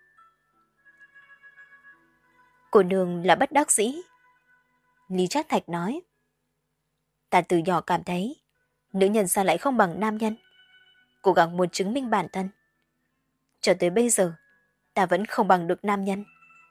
Cô nương là bất đắc dĩ. Lý Trác Thạch nói. Ta từ nhỏ cảm thấy, nữ nhân sao lại không bằng nam nhân. Cố gắng muốn chứng minh bản thân. Cho tới bây giờ, ta vẫn không bằng được nam nhân.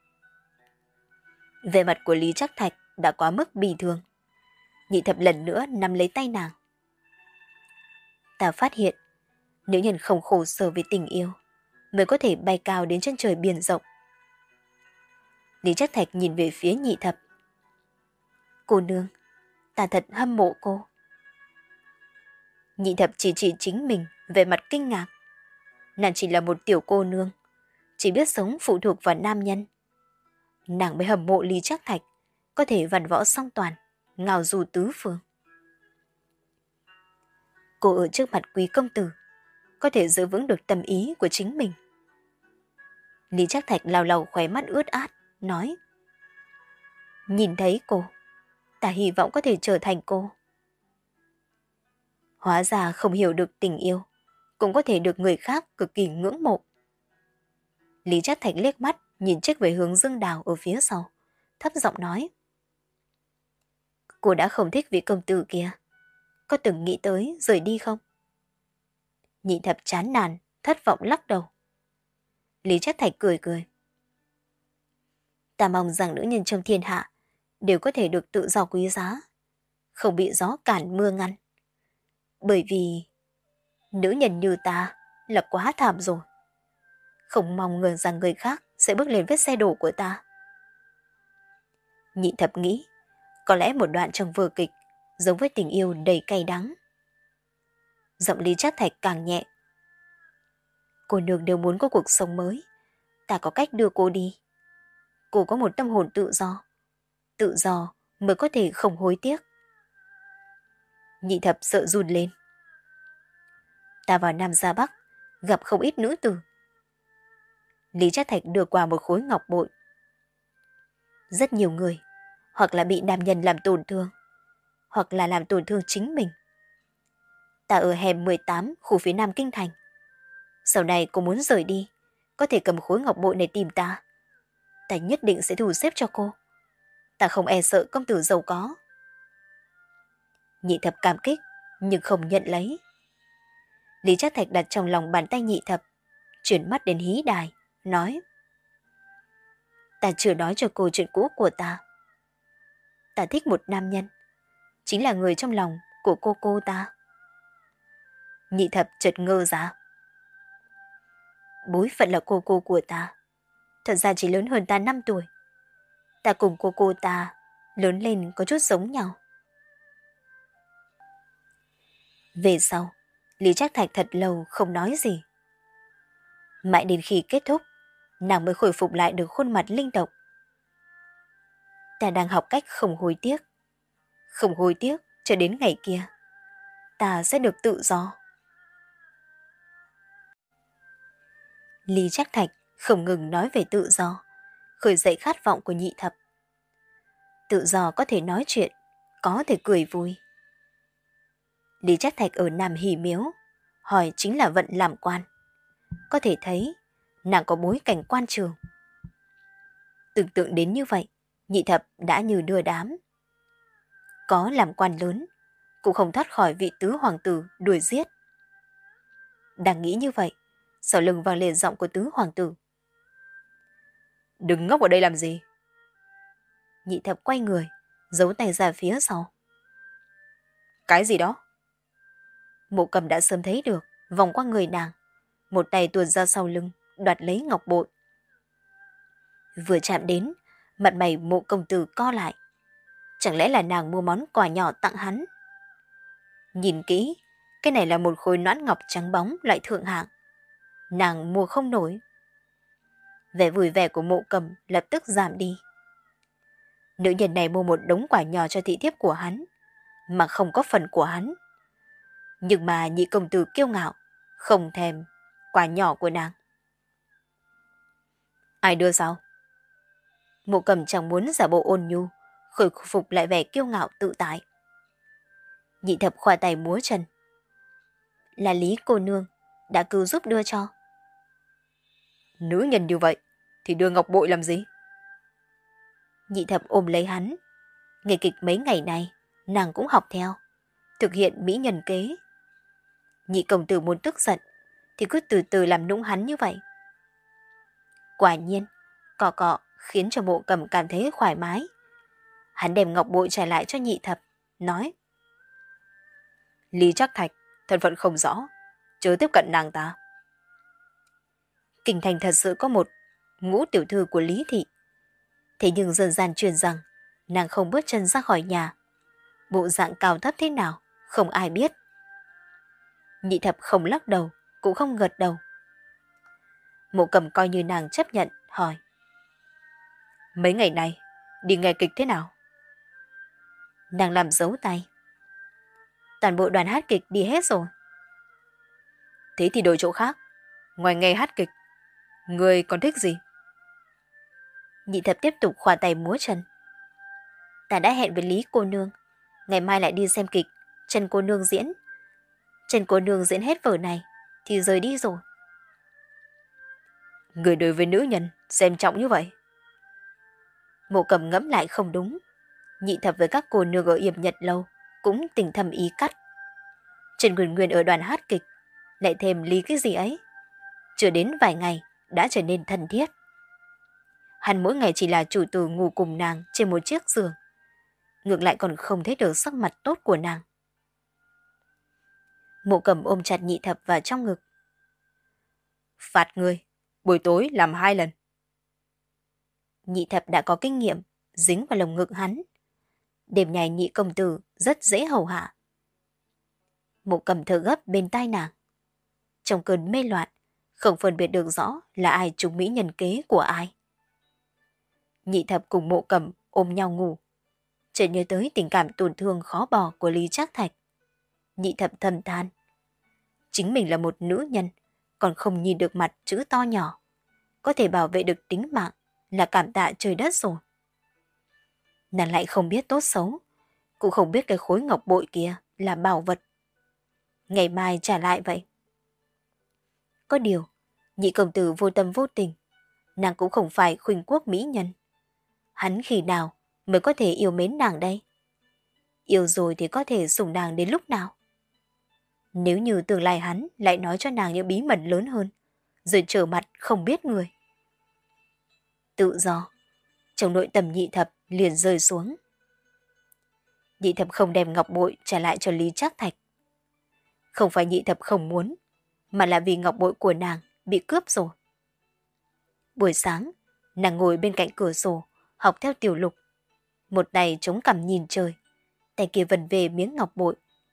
Về mặt của Lý Trác Thạch đã quá mức bì thường. Nhị Thập lần nữa nắm lấy tay nàng. Ta phát hiện, nữ nhân không khổ sở về tình yêu, mới có thể bay cao đến chân trời biển rộng. Lý Trác Thạch nhìn về phía Nhị Thập. Cô nương, ta thật hâm mộ cô. Nhị Thập chỉ chỉ chính mình về mặt kinh ngạc. Nàng chỉ là một tiểu cô nương, chỉ biết sống phụ thuộc vào nam nhân. Nàng mới hâm mộ Lý Trác Thạch, có thể văn võ song toàn, ngào du tứ phương. Cô ở trước mặt quý công tử, có thể giữ vững được tâm ý của chính mình. Lý Trác Thạch lau lau khóe mắt ướt át, nói. Nhìn thấy cô, ta hy vọng có thể trở thành cô. Hóa ra không hiểu được tình yêu, cũng có thể được người khác cực kỳ ngưỡng mộ. Lý Trác Thạch liếc mắt, nhìn chiếc về hướng Dương Đào ở phía sau, thấp giọng nói. Cô đã không thích vị công tử kia, có từng nghĩ tới rời đi không? Nhị Thập chán nản, thất vọng lắc đầu. Lý Trác Thạch cười cười. Ta mong rằng nữ nhân trong thiên hạ đều có thể được tự do quý giá, không bị gió cản mưa ngăn. Bởi vì nữ nhân như ta là quá thảm rồi. Không mong ngờ rằng người khác sẽ bước lên vết xe đổ của ta. Nhị Thập nghĩ, có lẽ một đoạn trong vở kịch giống với tình yêu đầy cay đắng. Giọng Lý Trác Thạch càng nhẹ. Cô nương đều muốn có cuộc sống mới, ta có cách đưa cô đi. Cô có một tâm hồn tự do, tự do mới có thể không hối tiếc. Nhị Thập sợ run lên. Ta vào Nam ra Bắc, gặp không ít nữ tử. Lý Trác Thạch đưa qua một khối ngọc bội. Rất nhiều người, hoặc là bị nam nhân làm tổn thương, hoặc là làm tổn thương chính mình. Ta ở hẻm mười tám, khu phía Nam Kinh Thành. Sau này cô muốn rời đi, có thể cầm khối ngọc bội này tìm ta. Ta nhất định sẽ thu xếp cho cô. Ta không e sợ công tử giàu có. Nhị Thập cảm kích, nhưng không nhận lấy. Lý Trác Thạch đặt trong lòng bàn tay Nhị Thập, chuyển mắt đến hí đài, nói. Ta chưa nói cho cô chuyện cũ của ta. Ta thích một nam nhân, chính là người trong lòng của cô cô ta. Nhị Thập chợt ngơ ra. Bối phận là cô cô của ta, thật ra chỉ lớn hơn ta năm tuổi. Ta cùng cô cô ta lớn lên có chút giống nhau. Về sau, Lý Trác Thạch thật lâu không nói gì. Mãi đến khi kết thúc, nàng mới khôi phục lại được khuôn mặt linh động. Ta đang học cách không hối tiếc. Không hối tiếc cho đến ngày kia. Ta sẽ được tự do. Lý Trác Thạch không ngừng nói về tự do, khởi dậy khát vọng của nhị thập. Tự do có thể nói chuyện, có thể cười vui. Lý Trác Thạch ở Nam Hỷ Miếu, hỏi chính là vận làm quan. Có thể thấy, nàng có bối cảnh quan trường. Tưởng tượng đến như vậy, nhị thập đã như đưa đám. Có làm quan lớn, cũng không thoát khỏi vị tứ hoàng tử đuổi giết. Đang nghĩ như vậy, sau lưng vang lên giọng của tứ hoàng tử. Đừng ngốc ở đây làm gì? Nhị thập quay người, giấu tay ra phía sau. Cái gì đó? Mộ Cầm đã sớm thấy được, vòng qua người nàng, một tay tuột ra sau lưng, đoạt lấy ngọc bội. Vừa chạm đến, mặt mày Mộ công tử co lại. Chẳng lẽ là nàng mua món quà nhỏ tặng hắn? Nhìn kỹ, cái này là một khối noãn ngọc trắng bóng loại thượng hạng. Nàng mua không nổi. Vẻ vui vẻ của Mộ Cầm lập tức giảm đi. Nữ nhân này mua một đống quả nhỏ cho thị thiếp của hắn, mà không có phần của hắn. Nhưng mà nhị công tử kiêu ngạo, không thèm quả nhỏ của nàng. Ai đưa sao? Mộ Cầm chẳng muốn giả bộ ôn nhu, khôi phục lại vẻ kiêu ngạo tự tại. Nhị thập khoa tay múa chân. Là Lý cô nương đã cứu giúp đưa cho. Nữ nhân như vậy thì đưa ngọc bội làm gì? Nhị thập ôm lấy hắn. Nghề kịch mấy ngày nay nàng cũng học theo, thực hiện mỹ nhân kế. Nhị công tử muốn tức giận thì cứ từ từ làm nũng hắn như vậy. Quả nhiên, cọ cọ khiến cho Mộ Cầm cảm thấy thoải mái. Hắn đem ngọc bội trả lại cho nhị thập, nói: Lý Trác Thạch, thân phận không rõ, chớ tiếp cận nàng ta. Kinh thành thật sự có một ngũ tiểu thư của Lý thị. Thế nhưng dân gian truyền rằng nàng không bước chân ra khỏi nhà. Bộ dạng cao thấp thế nào, không ai biết. Nhị thập không lắc đầu, cũng không gật đầu. Mộ Cầm coi như nàng chấp nhận, hỏi: Mấy ngày nay, đi nghe kịch thế nào? Nàng làm dấu tay. Toàn bộ đoàn hát kịch đi hết rồi. Thế thì đổi chỗ khác. Ngoài nghe hát kịch, người còn thích gì? Nhị thập tiếp tục khoa tay múa chân. Ta đã hẹn với Lý cô nương, ngày mai lại đi xem kịch Trần cô nương diễn. Trần cô nương diễn hết vở này thì rời đi rồi. Người đối với nữ nhân xem trọng như vậy. Mộ Cầm ngẫm lại không đúng. Nhị thập với các cô nương ở Yểm Nhật lâu cũng tình thầm ý cắt. Trần Nguyên Nguyên ở đoàn hát kịch, lại thêm Lý cái gì ấy, chưa đến vài ngày đã trở nên thân thiết. Hắn mỗi ngày chỉ là chủ tử ngủ cùng nàng trên một chiếc giường, ngược lại còn không thấy được sắc mặt tốt của nàng. Mộ Cầm ôm chặt nhị thập vào trong ngực. Phạt ngươi, buổi tối làm hai lần. Nhị thập đã có kinh nghiệm, dính vào lồng ngực hắn. Đêm nhảy nhị công tử rất dễ hầu hạ. Mộ Cầm thở gấp bên tai nàng. Trong cơn mê loạn, không phân biệt được rõ là ai trúng mỹ nhân kế của ai. Nhị thập cùng Mộ Cầm ôm nhau ngủ. Chợt nhớ tới tình cảm tổn thương khó bỏ của Lý Trác Thạch. Nhị thập thầm than. Chính mình là một nữ nhân, còn không nhìn được mặt chữ to nhỏ. Có thể bảo vệ được tính mạng là cảm tạ trời đất rồi. Nàng lại không biết tốt xấu, cũng không biết cái khối ngọc bội kia là bảo vật. Ngày mai trả lại vậy. Có điều, nhị công tử vô tâm vô tình, nàng cũng không phải khuynh quốc mỹ nhân. Hắn khi nào mới có thể yêu mến nàng đây? Yêu rồi thì có thể sủng nàng đến lúc nào? Nếu như tương lai hắn lại nói cho nàng những bí mật lớn hơn, rồi trở mặt không biết người. Tự do, trong nội tâm nhị thập liền rơi xuống. Nhị thập không đem ngọc bội trả lại cho Lý Trác Thạch. Không phải nhị thập không muốn, mà là vì ngọc bội của nàng bị cướp rồi. Buổi sáng, nàng ngồi bên cạnh cửa sổ, học theo Tiểu Lục. Một tay chống cằm nhìn trời, tay kia vần về miếng ngọc bội.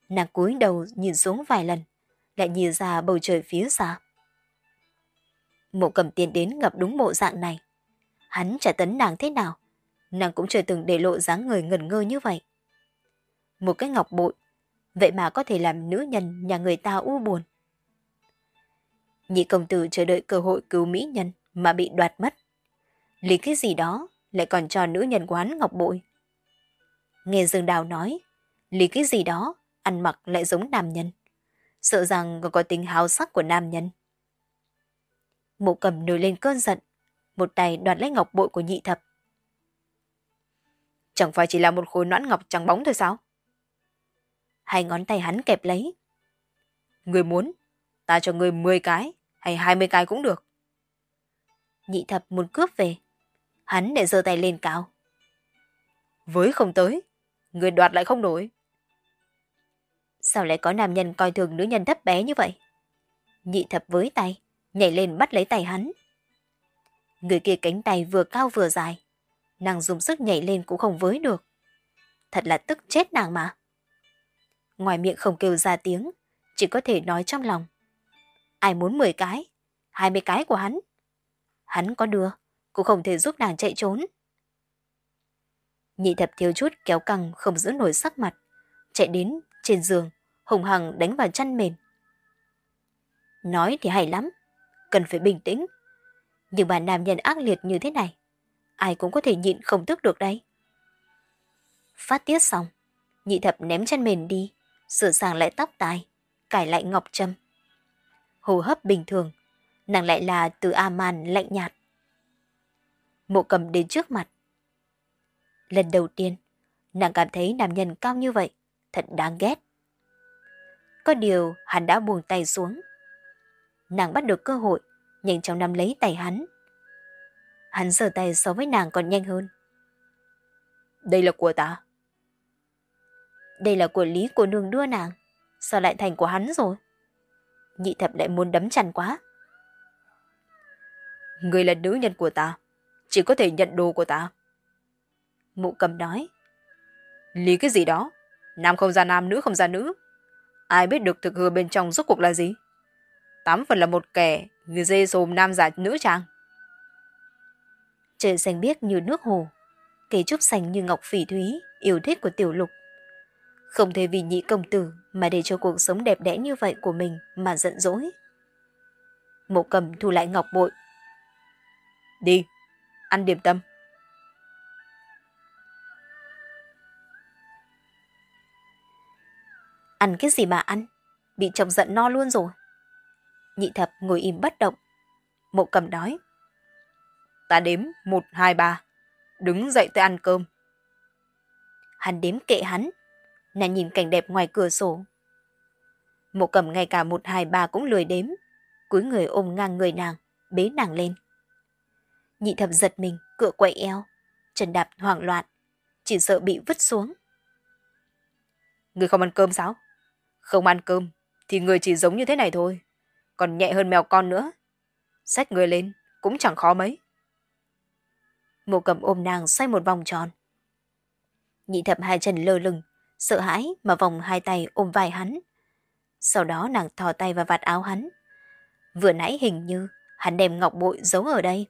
Nàng cúi đầu nhìn xuống vài lần, lại nhìn ra bầu trời phía xa. Mộ Cầm tiến đến gặp đúng bộ dạng này. Hắn trả tấn nàng thế nào, nàng cũng chưa từng để lộ dáng người ngẩn ngơ như vậy. Một cái ngọc bội, vậy mà có thể làm nữ nhân nhà người ta u buồn. Nhị công tử chờ đợi cơ hội cứu mỹ nhân mà bị đoạt mất. Lý cái gì đó lại còn cho nữ nhân quán ngọc bội. Nghe Dương Đào nói, lý cái gì đó ăn mặc lại giống nam nhân, sợ rằng còn có tính háo sắc của nam nhân. Mộ Cầm nổi lên cơn giận, một tay đoạt lấy ngọc bội của nhị thập. Chẳng phải chỉ là một khối noãn ngọc trắng bóng thôi sao? Hai ngón tay hắn kẹp lấy. Người muốn, ta cho người mười cái hay hai mươi cái cũng được. Nhị thập muốn cướp về, hắn để giơ tay lên cao. Với không tới, người đoạt lại không nổi. Sao lại có nam nhân coi thường nữ nhân thấp bé như vậy? Nhị thập với tay, nhảy lên bắt lấy tay hắn. Người kia cánh tay vừa cao vừa dài, nàng dùng sức nhảy lên cũng không với được. Thật là tức chết nàng mà. Ngoài miệng không kêu ra tiếng, chỉ có thể nói trong lòng. Ai muốn mười cái, hai mươi cái của hắn. Hắn có đưa, cũng không thể giúp nàng chạy trốn. Nhị thập thiếu chút kéo căng không giữ nổi sắc mặt, chạy đến trên giường, hùng hằng đánh vào chăn mền. Nói thì hay lắm, cần phải bình tĩnh. Nhưng bà nam nhân ác liệt như thế này, ai cũng có thể nhịn không tức được đấy. Phát tiết xong, nhị thập ném chăn mền đi, sửa sang lại tóc tai, cài lại ngọc trâm. Hô hấp bình thường, nàng lại là từ A-man lạnh nhạt. Mộ Cầm đến trước mặt. Lần đầu tiên, nàng cảm thấy nam nhân cao như vậy, thật đáng ghét. Có điều hắn đã buông tay xuống. Nàng bắt được cơ hội, nhanh chóng nắm lấy tay hắn. Hắn giơ tay so với nàng còn nhanh hơn. Đây là của ta. Đây là của Lý cô nương đưa nàng, sao lại thành của hắn rồi? Nhị thập lại muốn đấm chăn quá. Người là nữ nhân của ta, chỉ có thể nhận đồ của ta. Mộ Cầm nói. Lý cái gì đó, nam không ra nam, nữ không ra nữ. Ai biết được thực hư bên trong rốt cuộc là gì? Tám phần là một kẻ người dê xồm nam giả nữ trang. Trời xanh biếc như nước hồ, cây trúc xanh như ngọc phỉ thúy, yêu thích của Tiểu Lục. Không thể vì nhị công tử mà để cho cuộc sống đẹp đẽ như vậy của mình mà giận dỗi. Mộ Cầm thu lại ngọc bội. Đi, ăn điểm tâm. Ăn cái gì mà ăn? Bị chồng giận no luôn rồi. Nhị thập ngồi im bất động. Mộ Cầm nói. Ta đếm một, hai, ba. Đứng dậy tới ăn cơm. Hắn đếm kệ hắn. Nàng nhìn cảnh đẹp ngoài cửa sổ. Mộ Cầm ngay cả một, hai, ba cũng lười đếm. Cúi người ôm ngang người nàng, bế nàng lên. Nhị thập giật mình, cựa quậy eo. Chân đạp hoảng loạn, chỉ sợ bị vứt xuống. Người không ăn cơm sao? Không ăn cơm thì người chỉ giống như thế này thôi, còn nhẹ hơn mèo con nữa. Xách người lên cũng chẳng khó mấy. Mộ Cầm ôm nàng xoay một vòng tròn. Nhị thập hai chân lơ lửng, sợ hãi mà vòng hai tay ôm vai hắn. Sau đó nàng thò tay vào vạt áo hắn. Vừa nãy hình như hắn đem ngọc bội giấu ở đây.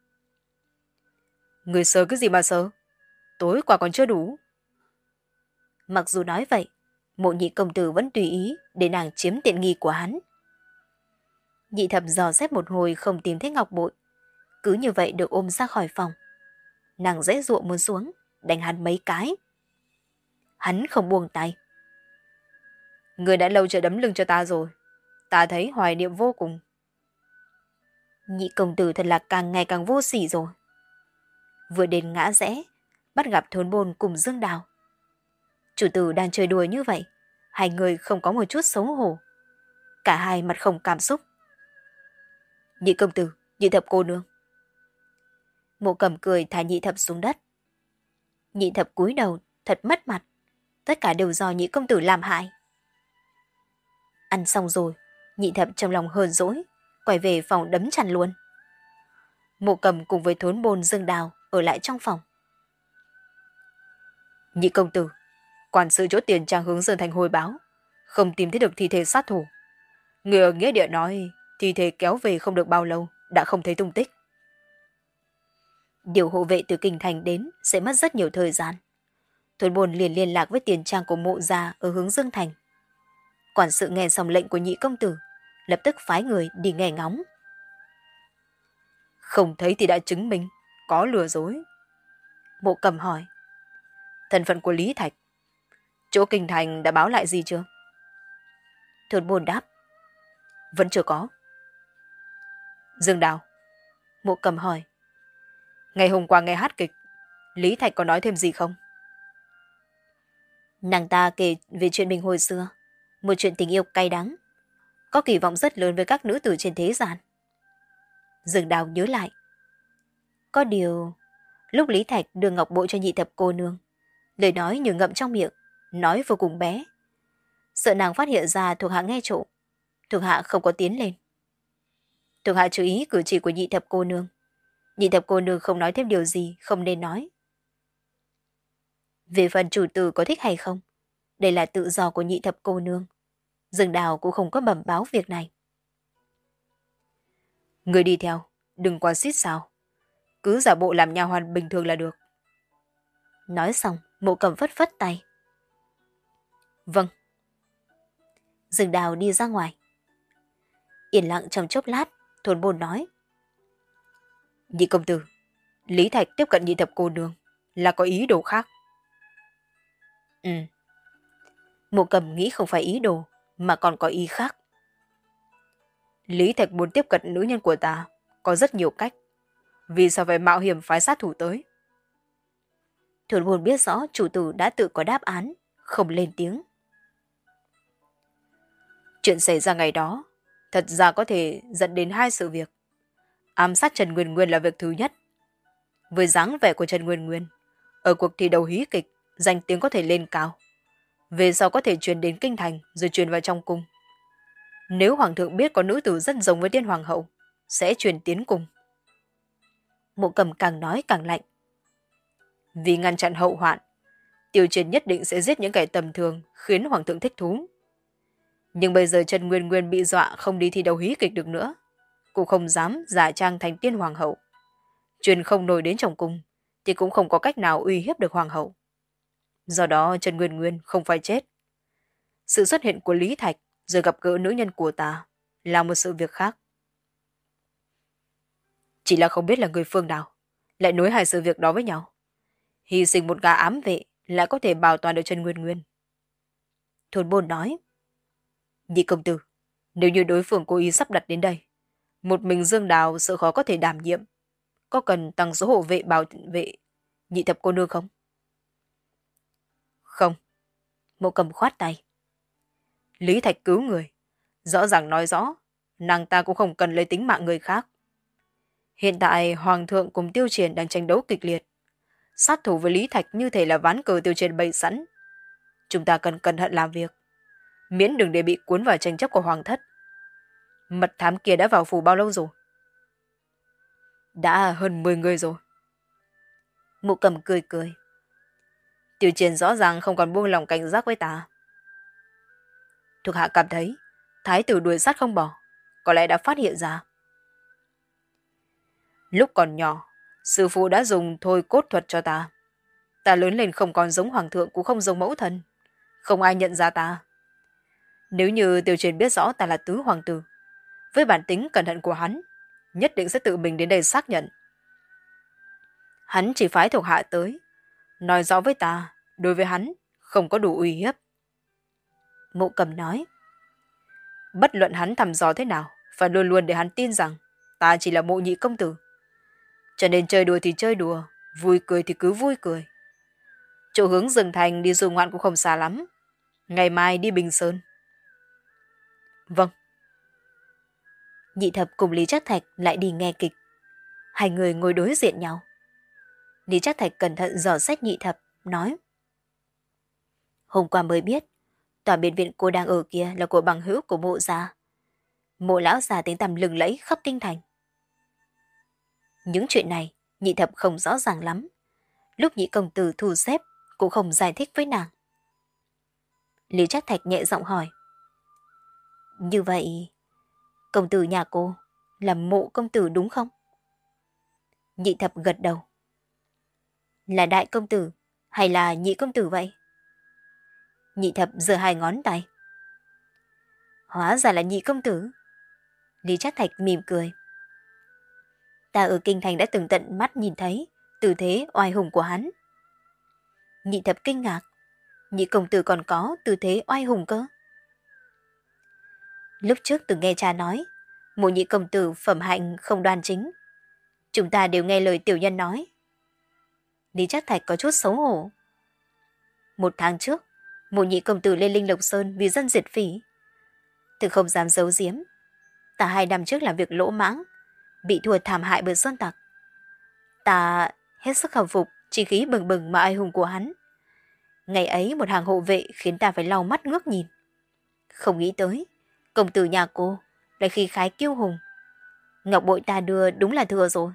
Người sờ cái gì mà sờ? Tối qua còn chưa đủ. Mặc dù nói vậy, Mộ nhị công tử vẫn tùy ý để nàng chiếm tiện nghi của hắn. Nhị thập dò xét một hồi không tìm thấy ngọc bội, cứ như vậy được ôm ra khỏi phòng. Nàng dễ dụa muốn xuống, đánh hắn mấy cái. Hắn không buông tay. Người đã lâu chờ đấm lưng cho ta rồi, ta thấy hoài niệm vô cùng. Nhị công tử thật là càng ngày càng vô sỉ rồi. Vừa đến ngã rẽ, bắt gặp Thốn Bôn cùng Dương Đào. Chủ tử đang chơi đùa như vậy, hai người không có một chút xấu hổ. Cả hai mặt không cảm xúc. Nhị công tử, nhị thập cô nương. Mộ Cầm cười thả nhị thập xuống đất. Nhị thập cúi đầu, thật mất mặt. Tất cả đều do nhị công tử làm hại. Ăn xong rồi, nhị thập trong lòng hờn dỗi, quay về phòng đấm chăn luôn. Mộ Cầm cùng với Thốn Bôn Dương Đào ở lại trong phòng. Nhị công tử, quản sự chỗ tiền trang hướng Dương Thành hồi báo, không tìm thấy được thi thể sát thủ. Người ở nghĩa địa nói thi thể kéo về không được bao lâu, đã không thấy tung tích. Điều hộ vệ từ kinh thành đến sẽ mất rất nhiều thời gian. Thôn buôn liền liên lạc với tiền trang của mộ gia ở hướng Dương Thành. Quản sự nghe xong lệnh của nhị công tử, lập tức phái người đi nghe ngóng. Không thấy thì đã chứng minh có lừa dối. Mộ Cầm hỏi. Thân phận của Lý Thạch, chỗ kinh thành đã báo lại gì chưa? Thôn buôn đáp. Vẫn chưa có. Dương Đào. Mộ Cầm hỏi. Ngày hôm qua nghe hát kịch, Lý Thạch có nói thêm gì không? Nàng ta kể về chuyện mình hồi xưa, một chuyện tình yêu cay đắng, có kỳ vọng rất lớn với các nữ tử trên thế gian. Dương Đào nhớ lại. Có điều, lúc Lý Thạch đưa ngọc bội cho nhị thập cô nương, lời nói như ngậm trong miệng, nói vô cùng bé. Sợ nàng phát hiện ra thuộc hạ nghe trộm, thuộc hạ không có tiến lên. Thuộc hạ chú ý cử chỉ của nhị thập cô nương. Nhị thập cô nương không nói thêm điều gì không nên nói. Về phần chủ tử có thích hay không, đây là tự do của nhị thập cô nương. Dương Đào cũng không có bẩm báo việc này. Người đi theo, đừng quá xít sao. Cứ giả bộ làm nha hoàn bình thường là được. Nói xong, Mộ Cầm phất phất tay. Vâng. Dương Đào đi ra ngoài. Yên lặng trong chốc lát, thôn bồn nói. Nhị công tử, Lý Thạch tiếp cận nhị thập cô nương là có ý đồ khác. Ừ. Mộ Cầm nghĩ không phải ý đồ, mà còn có ý khác. Lý Thạch muốn tiếp cận nữ nhân của ta, có rất nhiều cách. Vì sao phải mạo hiểm phái sát thủ tới? Thôn bồn biết rõ chủ tử đã tự có đáp án, không lên tiếng. Chuyện xảy ra ngày đó, thật ra có thể dẫn đến hai sự việc. Ám sát Trần Nguyên Nguyên là việc thứ nhất. Với dáng vẻ của Trần Nguyên Nguyên, ở cuộc thi đấu hí kịch, danh tiếng có thể lên cao. Về sau có thể truyền đến kinh thành rồi truyền vào trong cung. Nếu hoàng thượng biết có nữ tử rất giống với tiên hoàng hậu, sẽ truyền tiến cung. Mộ Cầm càng nói càng lạnh. Vì ngăn chặn hậu hoạn, Tiêu Chiến nhất định sẽ giết những kẻ tầm thường khiến hoàng thượng thích thú. Nhưng bây giờ Trần Nguyên Nguyên bị dọa không đi thi đấu hí kịch được nữa. Cũng không dám giả trang thành tiên hoàng hậu. Truyền không nổi đến trong cung thì cũng không có cách nào uy hiếp được hoàng hậu. Do đó Trần Nguyên Nguyên không phải chết. Sự xuất hiện của Lý Thạch rồi gặp gỡ nữ nhân của ta là một sự việc khác. Chỉ là không biết là người phương nào lại nối hai sự việc đó với nhau. Hy sinh một gã ám vệ lại có thể bảo toàn được Trần Nguyên Nguyên. Thôn bồn nói. Nhị công tử, nếu như đối phương cố ý sắp đặt đến đây, một mình Dương Đào sợ khó có thể đảm nhiệm. Có cần tăng số hộ vệ bảo vệ nhị thập cô nương không? Không. Mộ Cầm khoát tay. Lý Thạch cứu người. Rõ ràng nói rõ, nàng ta cũng không cần lấy tính mạng người khác. Hiện tại Hoàng thượng cùng Tiêu Triển đang tranh đấu kịch liệt. Sát thủ với Lý Thạch như thể là ván cờ Tiêu Triển bày sẵn. Chúng ta cần cẩn thận làm việc. Miễn đừng để bị cuốn vào tranh chấp của Hoàng thất. Mật thám kia đã vào phủ bao lâu rồi? Đã hơn mười người rồi. Mộ Cầm cười cười. Tiêu Triển rõ ràng không còn buông lòng cảnh giác với ta. Thuộc hạ cảm thấy thái tử đuổi sát không bỏ, có lẽ đã phát hiện ra. Lúc còn nhỏ, sư phụ đã dùng thôi cốt thuật cho ta. Ta lớn lên không còn giống hoàng thượng cũng không giống mẫu thân. Không ai nhận ra ta. Nếu như Tiêu Triển biết rõ ta là tứ hoàng tử, với bản tính cẩn thận của hắn, nhất định sẽ tự mình đến đây xác nhận. Hắn chỉ phái thuộc hạ tới, nói rõ với ta, đối với hắn không có đủ uy hiếp. Mộ Cầm nói. Bất luận hắn thăm dò thế nào, phải luôn luôn để hắn tin rằng ta chỉ là mộ nhị công tử. Cho nên chơi đùa thì chơi đùa, vui cười thì cứ vui cười. Chỗ hướng rừng thành đi du ngoạn cũng không xa lắm. Ngày mai đi Bình Sơn. Vâng. Nhị thập cùng Lý Trác Thạch lại đi nghe kịch. Hai người ngồi đối diện nhau. Lý Trác Thạch cẩn thận dò xét nhị thập, nói. Hôm qua mới biết, tòa biệt viện cô đang ở kia là của bằng hữu của mộ gia. Mộ lão già tiếng tăm lừng lẫy khắp kinh thành. Những chuyện này, nhị thập không rõ ràng lắm. Lúc nhị công tử thu xếp, cũng không giải thích với nàng. Lý Trác Thạch nhẹ giọng hỏi. Như vậy, công tử nhà cô là Mộ công tử đúng không? Nhị thập gật đầu. Là đại công tử hay là nhị công tử vậy? Nhị thập giơ hai ngón tay. Hóa ra là nhị công tử. Lý Trác Thạch mỉm cười. Ta ở kinh thành đã từng tận mắt nhìn thấy tư thế oai hùng của hắn. Nhị thập kinh ngạc. Nhị công tử còn có tư thế oai hùng cơ. Lúc trước từng nghe cha nói, Mộ nhị công tử phẩm hạnh không đoan chính. Chúng ta đều nghe lời tiểu nhân nói. Lý Trác Thạch có chút xấu hổ. Một tháng trước, Mộ nhị công tử lên Linh Lộc Sơn vì dân diệt phỉ. Thực không dám giấu giếm. Ta hai năm trước làm việc lỗ mãng, bị thua thảm hại bởi sơn tặc. Ta hết sức khâm phục chi khí bừng bừng mà ai hùng của hắn. Ngày ấy một hàng hộ vệ khiến ta phải lau mắt ngước nhìn. Không nghĩ tới, công tử nhà cô lại khí khái kiêu hùng. Ngọc bội ta đưa đúng là thừa rồi.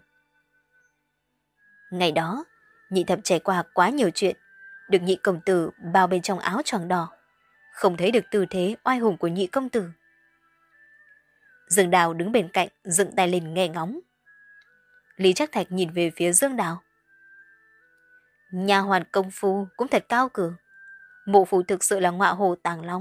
Ngày đó, nhị thập trải qua quá nhiều chuyện, được nhị công tử bao bên trong áo choàng đỏ, không thấy được tư thế oai hùng của nhị công tử. Dương Đào đứng bên cạnh dựng tay lên nghe ngóng. Lý Trác Thạch nhìn về phía Dương Đào. Nhà hoàn công phu cũng thật cao cường. Mộ phụ thực sự là ngọa hồ tàng long.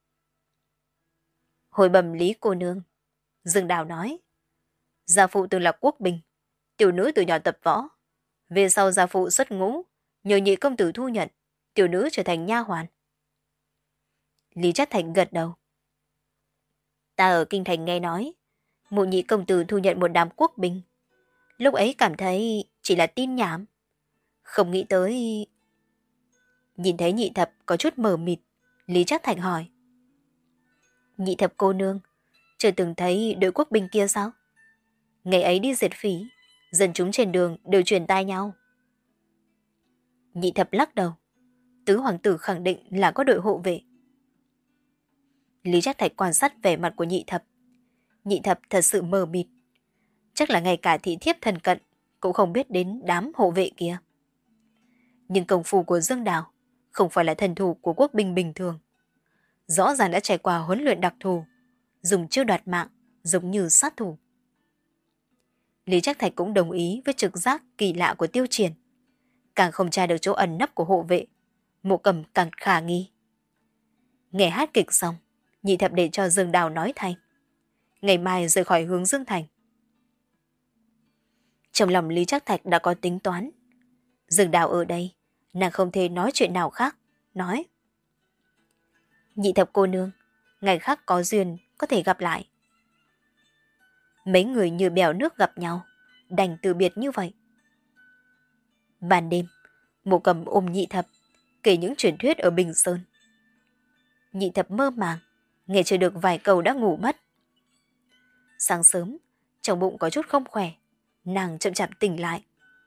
Hồi bẩm Lý cô nương, Dương Đào nói, gia phụ từng là quốc binh, tiểu nữ từ nhỏ tập võ. Về sau gia phụ xuất ngũ, nhờ nhị công tử thu nhận, tiểu nữ trở thành nha hoàn. Lý Trác Thạch gật đầu. Ta ở kinh thành nghe nói, Mộ nhị công tử thu nhận một đám quốc binh. Lúc ấy cảm thấy chỉ là tin nhảm. Không nghĩ tới... Nhìn thấy nhị thập có chút mờ mịt, Lý Trác Thạch hỏi. Nhị thập cô nương, chưa từng thấy đội quốc binh kia sao? Ngày ấy đi diệt phỉ, dân chúng trên đường đều truyền tai nhau. Nhị thập lắc đầu. Tứ hoàng tử khẳng định là có đội hộ vệ. Lý Trác Thạch quan sát vẻ mặt của nhị thập. Nhị thập thật sự mờ mịt. Chắc là ngay cả thị thiếp thân cận cũng không biết đến đám hộ vệ kia. Nhưng công phu của Dương Đào không phải là thần thủ của quốc binh bình thường. Rõ ràng đã trải qua huấn luyện đặc thù, dùng chiêu đoạt mạng giống như sát thủ. Lý Trác Thạch cũng đồng ý với trực giác kỳ lạ của Tiêu Triển. Càng không tra được chỗ ẩn nấp của hộ vệ, Mộ Cầm càng khả nghi. Nghe hát kịch xong, nhị thập để cho Dương Đào nói thay. Ngày mai rời khỏi hướng Dương Thành. Trong lòng Lý Trác Thạch đã có tính toán. Dương Đào ở đây, nàng không thể nói chuyện nào khác. Nói. Nhị thập cô nương, ngày khác có duyên có thể gặp lại. Mấy người như bèo nước gặp nhau, đành từ biệt như vậy. Ban đêm, Mộ Cầm ôm nhị thập, kể những truyền thuyết ở Bình Sơn. Nhị thập mơ màng, nghe chưa được vài câu đã ngủ mất. Sáng sớm, trong bụng có chút không khỏe, nàng chậm chạp tỉnh lại.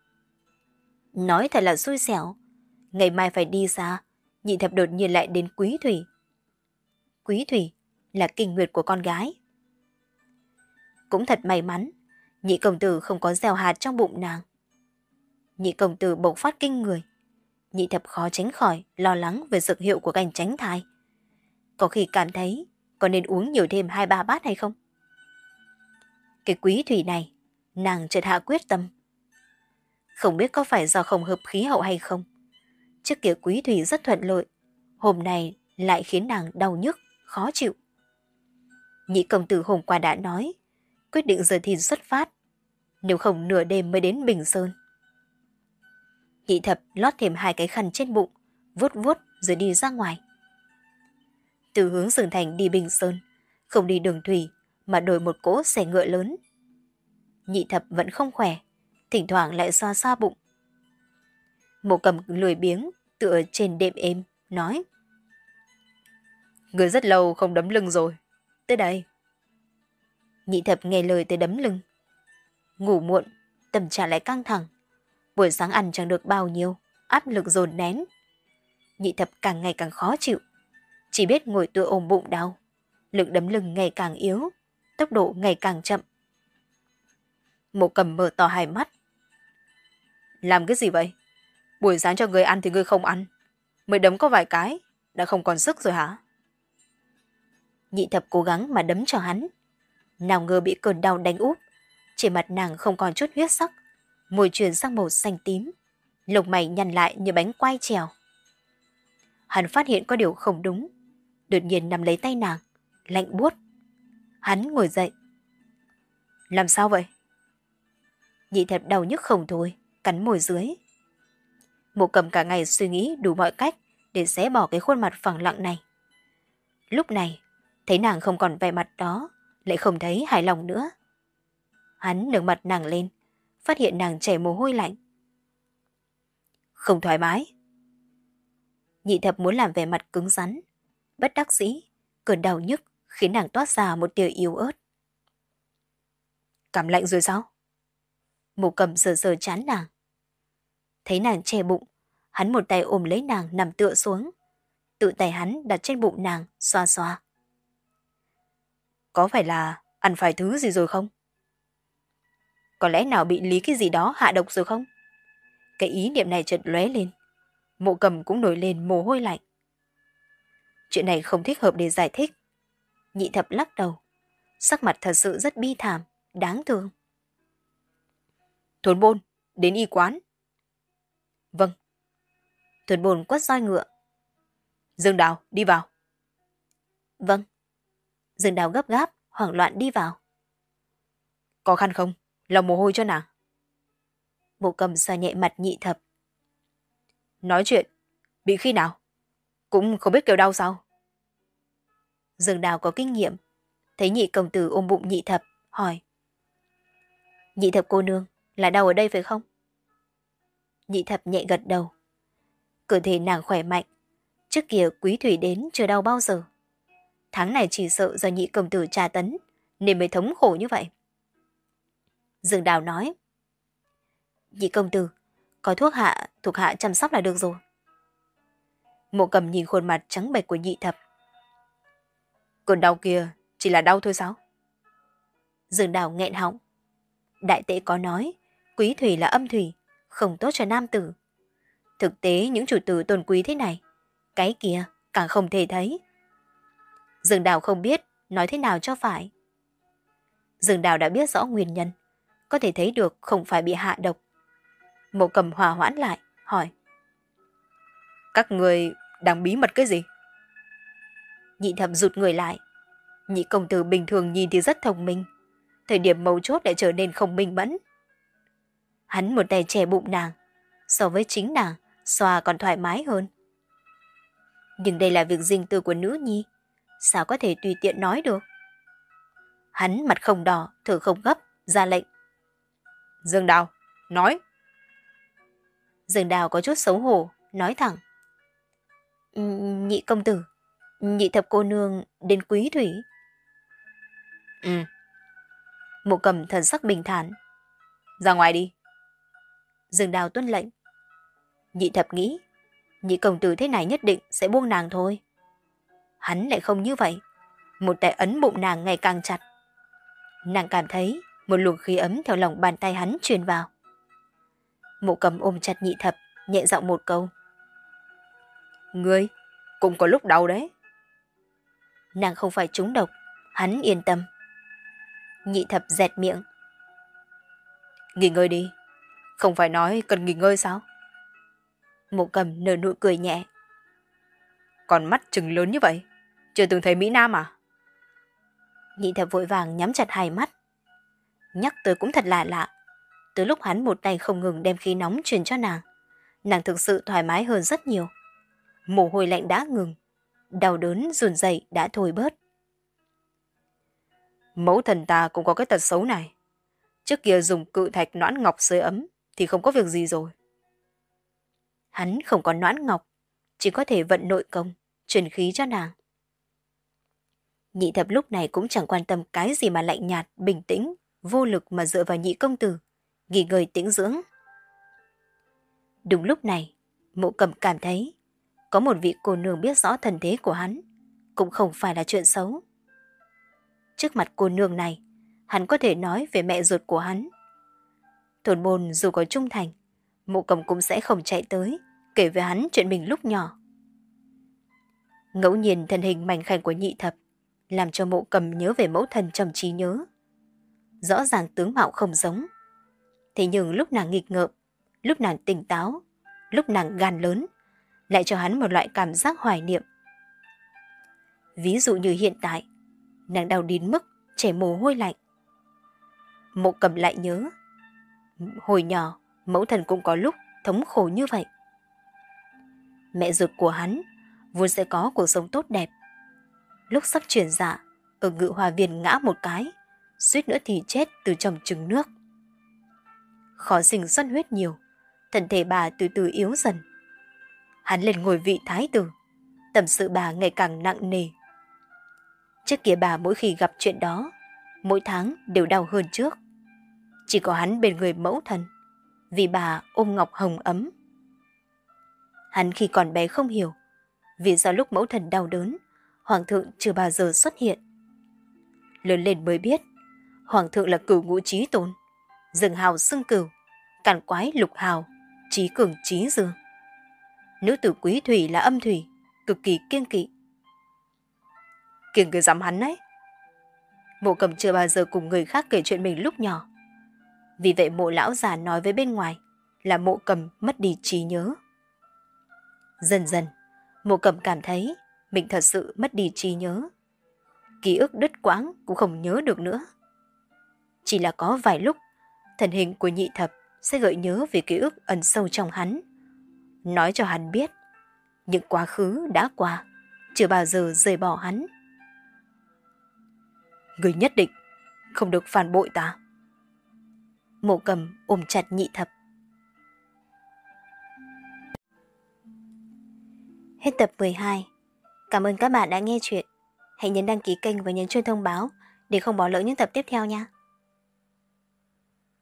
Nói thật là xui xẻo, ngày mai phải đi xa, nhị thập đột nhiên lại đến Quý Thủy. Quý Thủy là kinh nguyệt của con gái. Cũng thật may mắn, nhị công tử không có gieo hạt trong bụng nàng. Nhị công tử bộc phát kinh người, nhị thập khó tránh khỏi lo lắng về dược hiệu của canh tránh thai. Có khi cảm thấy có nên uống nhiều thêm hai ba bát hay không? Cái Quý Thủy này, nàng chợt hạ quyết tâm. Không biết có phải do không hợp khí hậu hay không. Trước kia Quý Thủy rất thuận lợi, hôm nay lại khiến nàng đau nhức, khó chịu. Nhị công tử hôm qua đã nói, quyết định giờ thì xuất phát, nếu không nửa đêm mới đến Bình Sơn. Nhị thập lót thêm hai cái khăn trên bụng, vuốt vuốt rồi đi ra ngoài. Từ hướng Dương Thành đi Bình Sơn, không đi đường thủy mà đổi một cỗ xe ngựa lớn. Nhị thập vẫn không khỏe, thỉnh thoảng lại xoa xoa bụng. Mộ Cầm lười biếng tựa trên đệm êm, nói. Người rất lâu không đấm lưng rồi, tới đây. Nhị thập nghe lời tới đấm lưng. Ngủ muộn, tâm trạng lại căng thẳng. Buổi sáng ăn chẳng được bao nhiêu, áp lực dồn nén. Nhị thập càng ngày càng khó chịu, chỉ biết ngồi tựa ôm bụng đau. Lực đấm lưng ngày càng yếu, tốc độ ngày càng chậm. Mộ Cầm mở to hai mắt. Làm cái gì vậy? Buổi sáng cho người ăn thì người không ăn. Mới đấm có vài cái, đã không còn sức rồi hả? Nhị thập cố gắng mà đấm cho hắn. Nào ngờ bị cơn đau đánh úp. Trên mặt nàng không còn chút huyết sắc, môi chuyển sang màu xanh tím, lông mày nhăn lại như bánh quai trèo. Hắn phát hiện có điều không đúng, đột nhiên nắm lấy tay nàng, lạnh buốt. Hắn ngồi dậy. Làm sao vậy? Nhị thập đau nhức không thôi, cắn môi dưới. Mộ Cầm cả ngày suy nghĩ đủ mọi cách để xé bỏ cái khuôn mặt phẳng lặng này. Lúc này, thấy nàng không còn vẻ mặt đó, lại không thấy hài lòng nữa. Hắn nâng mặt nàng lên, phát hiện nàng chảy mồ hôi lạnh. Không thoải mái. Nhị thập muốn làm vẻ mặt cứng rắn, bất đắc dĩ, cơn đau nhức khiến nàng toát ra một tia yếu ớt. Cảm lạnh rồi sao? Mộ Cầm sờ sờ trán nàng. Thấy nàng che bụng, hắn một tay ôm lấy nàng nằm tựa xuống, tự tay hắn đặt trên bụng nàng, xoa xoa. Có phải là ăn phải thứ gì rồi không? Có lẽ nào bị lý cái gì đó hạ độc rồi không? Cái ý niệm này chợt lóe lên. Mộ Cầm cũng nổi lên mồ hôi lạnh. Chuyện này không thích hợp để giải thích. Nhị thập lắc đầu, sắc mặt thật sự rất bi thảm, đáng thương. Thốn Bôn, đến y quán. Vâng. Thốn Bôn quất roi ngựa. Dương Đào, đi vào. Vâng. Dương Đào gấp gáp, hoảng loạn đi vào. Có khăn không? Lau mồ hôi cho nàng. Mộ Cầm xoa nhẹ mặt nhị thập. Nói chuyện, bị khi nào? Cũng không biết kêu đau sao? Dương Đào có kinh nghiệm, thấy nhị công tử ôm bụng nhị thập, hỏi. Nhị thập cô nương, là đau ở đây phải không? Nhị thập nhẹ gật đầu. Cơ thể nàng khỏe mạnh, trước kia Quý Thủy đến chưa đau bao giờ. Tháng này chỉ sợ do nhị công tử tra tấn, nên mới thống khổ như vậy. Dương Đào nói. Nhị công tử, có thuốc hạ, thuộc hạ chăm sóc là được rồi. Mộ Cầm nhìn khuôn mặt trắng bệch của nhị thập. Cơn đau kia chỉ là đau thôi sao? Dương Đào nghẹn họng. Đại tế có nói, Quý Thủy là âm thủy, không tốt cho nam tử. Thực tế những chủ tử tôn quý thế này, cái kia càng không thể thấy. Dương Đào không biết nói thế nào cho phải. Dương Đào đã biết rõ nguyên nhân, có thể thấy được không phải bị hạ độc. Mộ Cầm hòa hoãn lại, hỏi. Các người đang bí mật cái gì? Nhị thập rụt người lại. Nhị công tử bình thường nhìn thì rất thông minh, thời điểm mấu chốt lại trở nên không minh mẫn. Hắn một tay che bụng nàng, so với chính nàng, xoa còn thoải mái hơn. Nhưng đây là việc riêng tư của nữ nhi, sao có thể tùy tiện nói được? Hắn mặt không đỏ, thở không gấp, ra lệnh. Dương Đào, nói. Dương Đào có chút xấu hổ, nói thẳng. Nhị công tử, nhị thập cô nương đến Quý Thủy. Ừ. Mộ Cầm thần sắc bình thản. Ra ngoài đi. Dương Đào tuân lệnh. Nhị thập nghĩ, nhị công tử thế này nhất định sẽ buông nàng thôi. Hắn lại không như vậy, một tay ấn bụng nàng ngày càng chặt. Nàng cảm thấy một luồng khí ấm theo lòng bàn tay hắn truyền vào. Mộ Cầm ôm chặt nhị thập, nhẹ giọng một câu. Ngươi cũng có lúc đau đấy. Nàng không phải trúng độc, hắn yên tâm. Nhị thập dẹt miệng. Nghỉ ngơi đi, không phải nói cần nghỉ ngơi sao? Mộ Cầm nở nụ cười nhẹ. Còn mắt trừng lớn như vậy, chưa từng thấy Mỹ Nam à? Nhị thập vội vàng nhắm chặt hai mắt. Nhắc tới cũng thật lạ lạ. Từ lúc hắn một tay không ngừng đem khí nóng truyền cho nàng, nàng thực sự thoải mái hơn rất nhiều. Mồ hôi lạnh đã ngừng, đau đớn run rẩy đã thôi bớt. Mẫu thần ta cũng có cái tật xấu này. Trước kia dùng cự thạch noãn ngọc sưởi ấm thì không có việc gì rồi. Hắn không có noãn ngọc, chỉ có thể vận nội công, truyền khí cho nàng. Nhị thập lúc này cũng chẳng quan tâm cái gì mà lạnh nhạt, bình tĩnh, vô lực mà dựa vào nhị công tử, nghỉ ngơi tĩnh dưỡng. Đúng lúc này, Mộ Cầm cảm thấy có một vị cô nương biết rõ thân thế của hắn, cũng không phải là chuyện xấu. Trước mặt cô nương này, hắn có thể nói về mẹ ruột của hắn. Thôn Bôn dù có trung thành, Mộ Cầm cũng sẽ không chạy tới kể với hắn chuyện mình lúc nhỏ. Ngẫu nhiên thân hình mảnh khảnh của nhị thập làm cho Mộ Cầm nhớ về mẫu thân trong trí nhớ. Rõ ràng tướng mạo không giống. Thế nhưng lúc nàng nghịch ngợm, lúc nàng tỉnh táo, lúc nàng gan lớn, lại cho hắn một loại cảm giác hoài niệm. Ví dụ như hiện tại, nàng đau đến mức chảy mồ hôi lạnh. Mộ Cầm lại nhớ, hồi nhỏ mẫu thân cũng có lúc thống khổ như vậy. Mẹ ruột của hắn vốn sẽ có cuộc sống tốt đẹp. Lúc sắp chuyển dạ, ở Ngự Hoa Viên ngã một cái, suýt nữa thì chết từ trong trứng nước. Khó sinh xuất huyết nhiều, thân thể bà từ từ yếu dần. Hắn lên ngôi vị thái tử, tâm sự bà ngày càng nặng nề. Trước kia bà mỗi khi gặp chuyện đó, mỗi tháng đều đau hơn trước. Chỉ có hắn bên người mẫu thân, vì bà ôm ngọc hồng ấm. Hắn khi còn bé không hiểu, vì sao lúc mẫu thân đau đớn, hoàng thượng chưa bao giờ xuất hiện. Lớn lên mới biết, hoàng thượng là cửu ngũ chí tôn, rừng hào xưng cửu, càn quái lục hào, chí cường chí dương. Nữ tử quý thủy là âm thủy, cực kỳ kiêng kỵ. Kiêng cái dám hắn ấy. Mộ Cầm chưa bao giờ cùng người khác kể chuyện mình lúc nhỏ. Vì vậy Mộ lão già nói với bên ngoài là Mộ Cầm mất đi trí nhớ. Dần dần, Mộ Cầm cảm thấy mình thật sự mất đi trí nhớ. Ký ức đứt quãng cũng không nhớ được nữa. Chỉ là có vài lúc, thân hình của Nhị Thập sẽ gợi nhớ về ký ức ẩn sâu trong hắn, nói cho hắn biết những quá khứ đã qua chưa bao giờ rời bỏ hắn. Người nhất định không được phản bội ta. Mộ Cầm ôm chặt Nhị Thập. Hết tập mười hai. Cảm ơn các bạn đã nghe chuyện. Hãy nhấn đăng ký kênh và nhấn chuông thông báo để không bỏ lỡ những tập tiếp theo nha.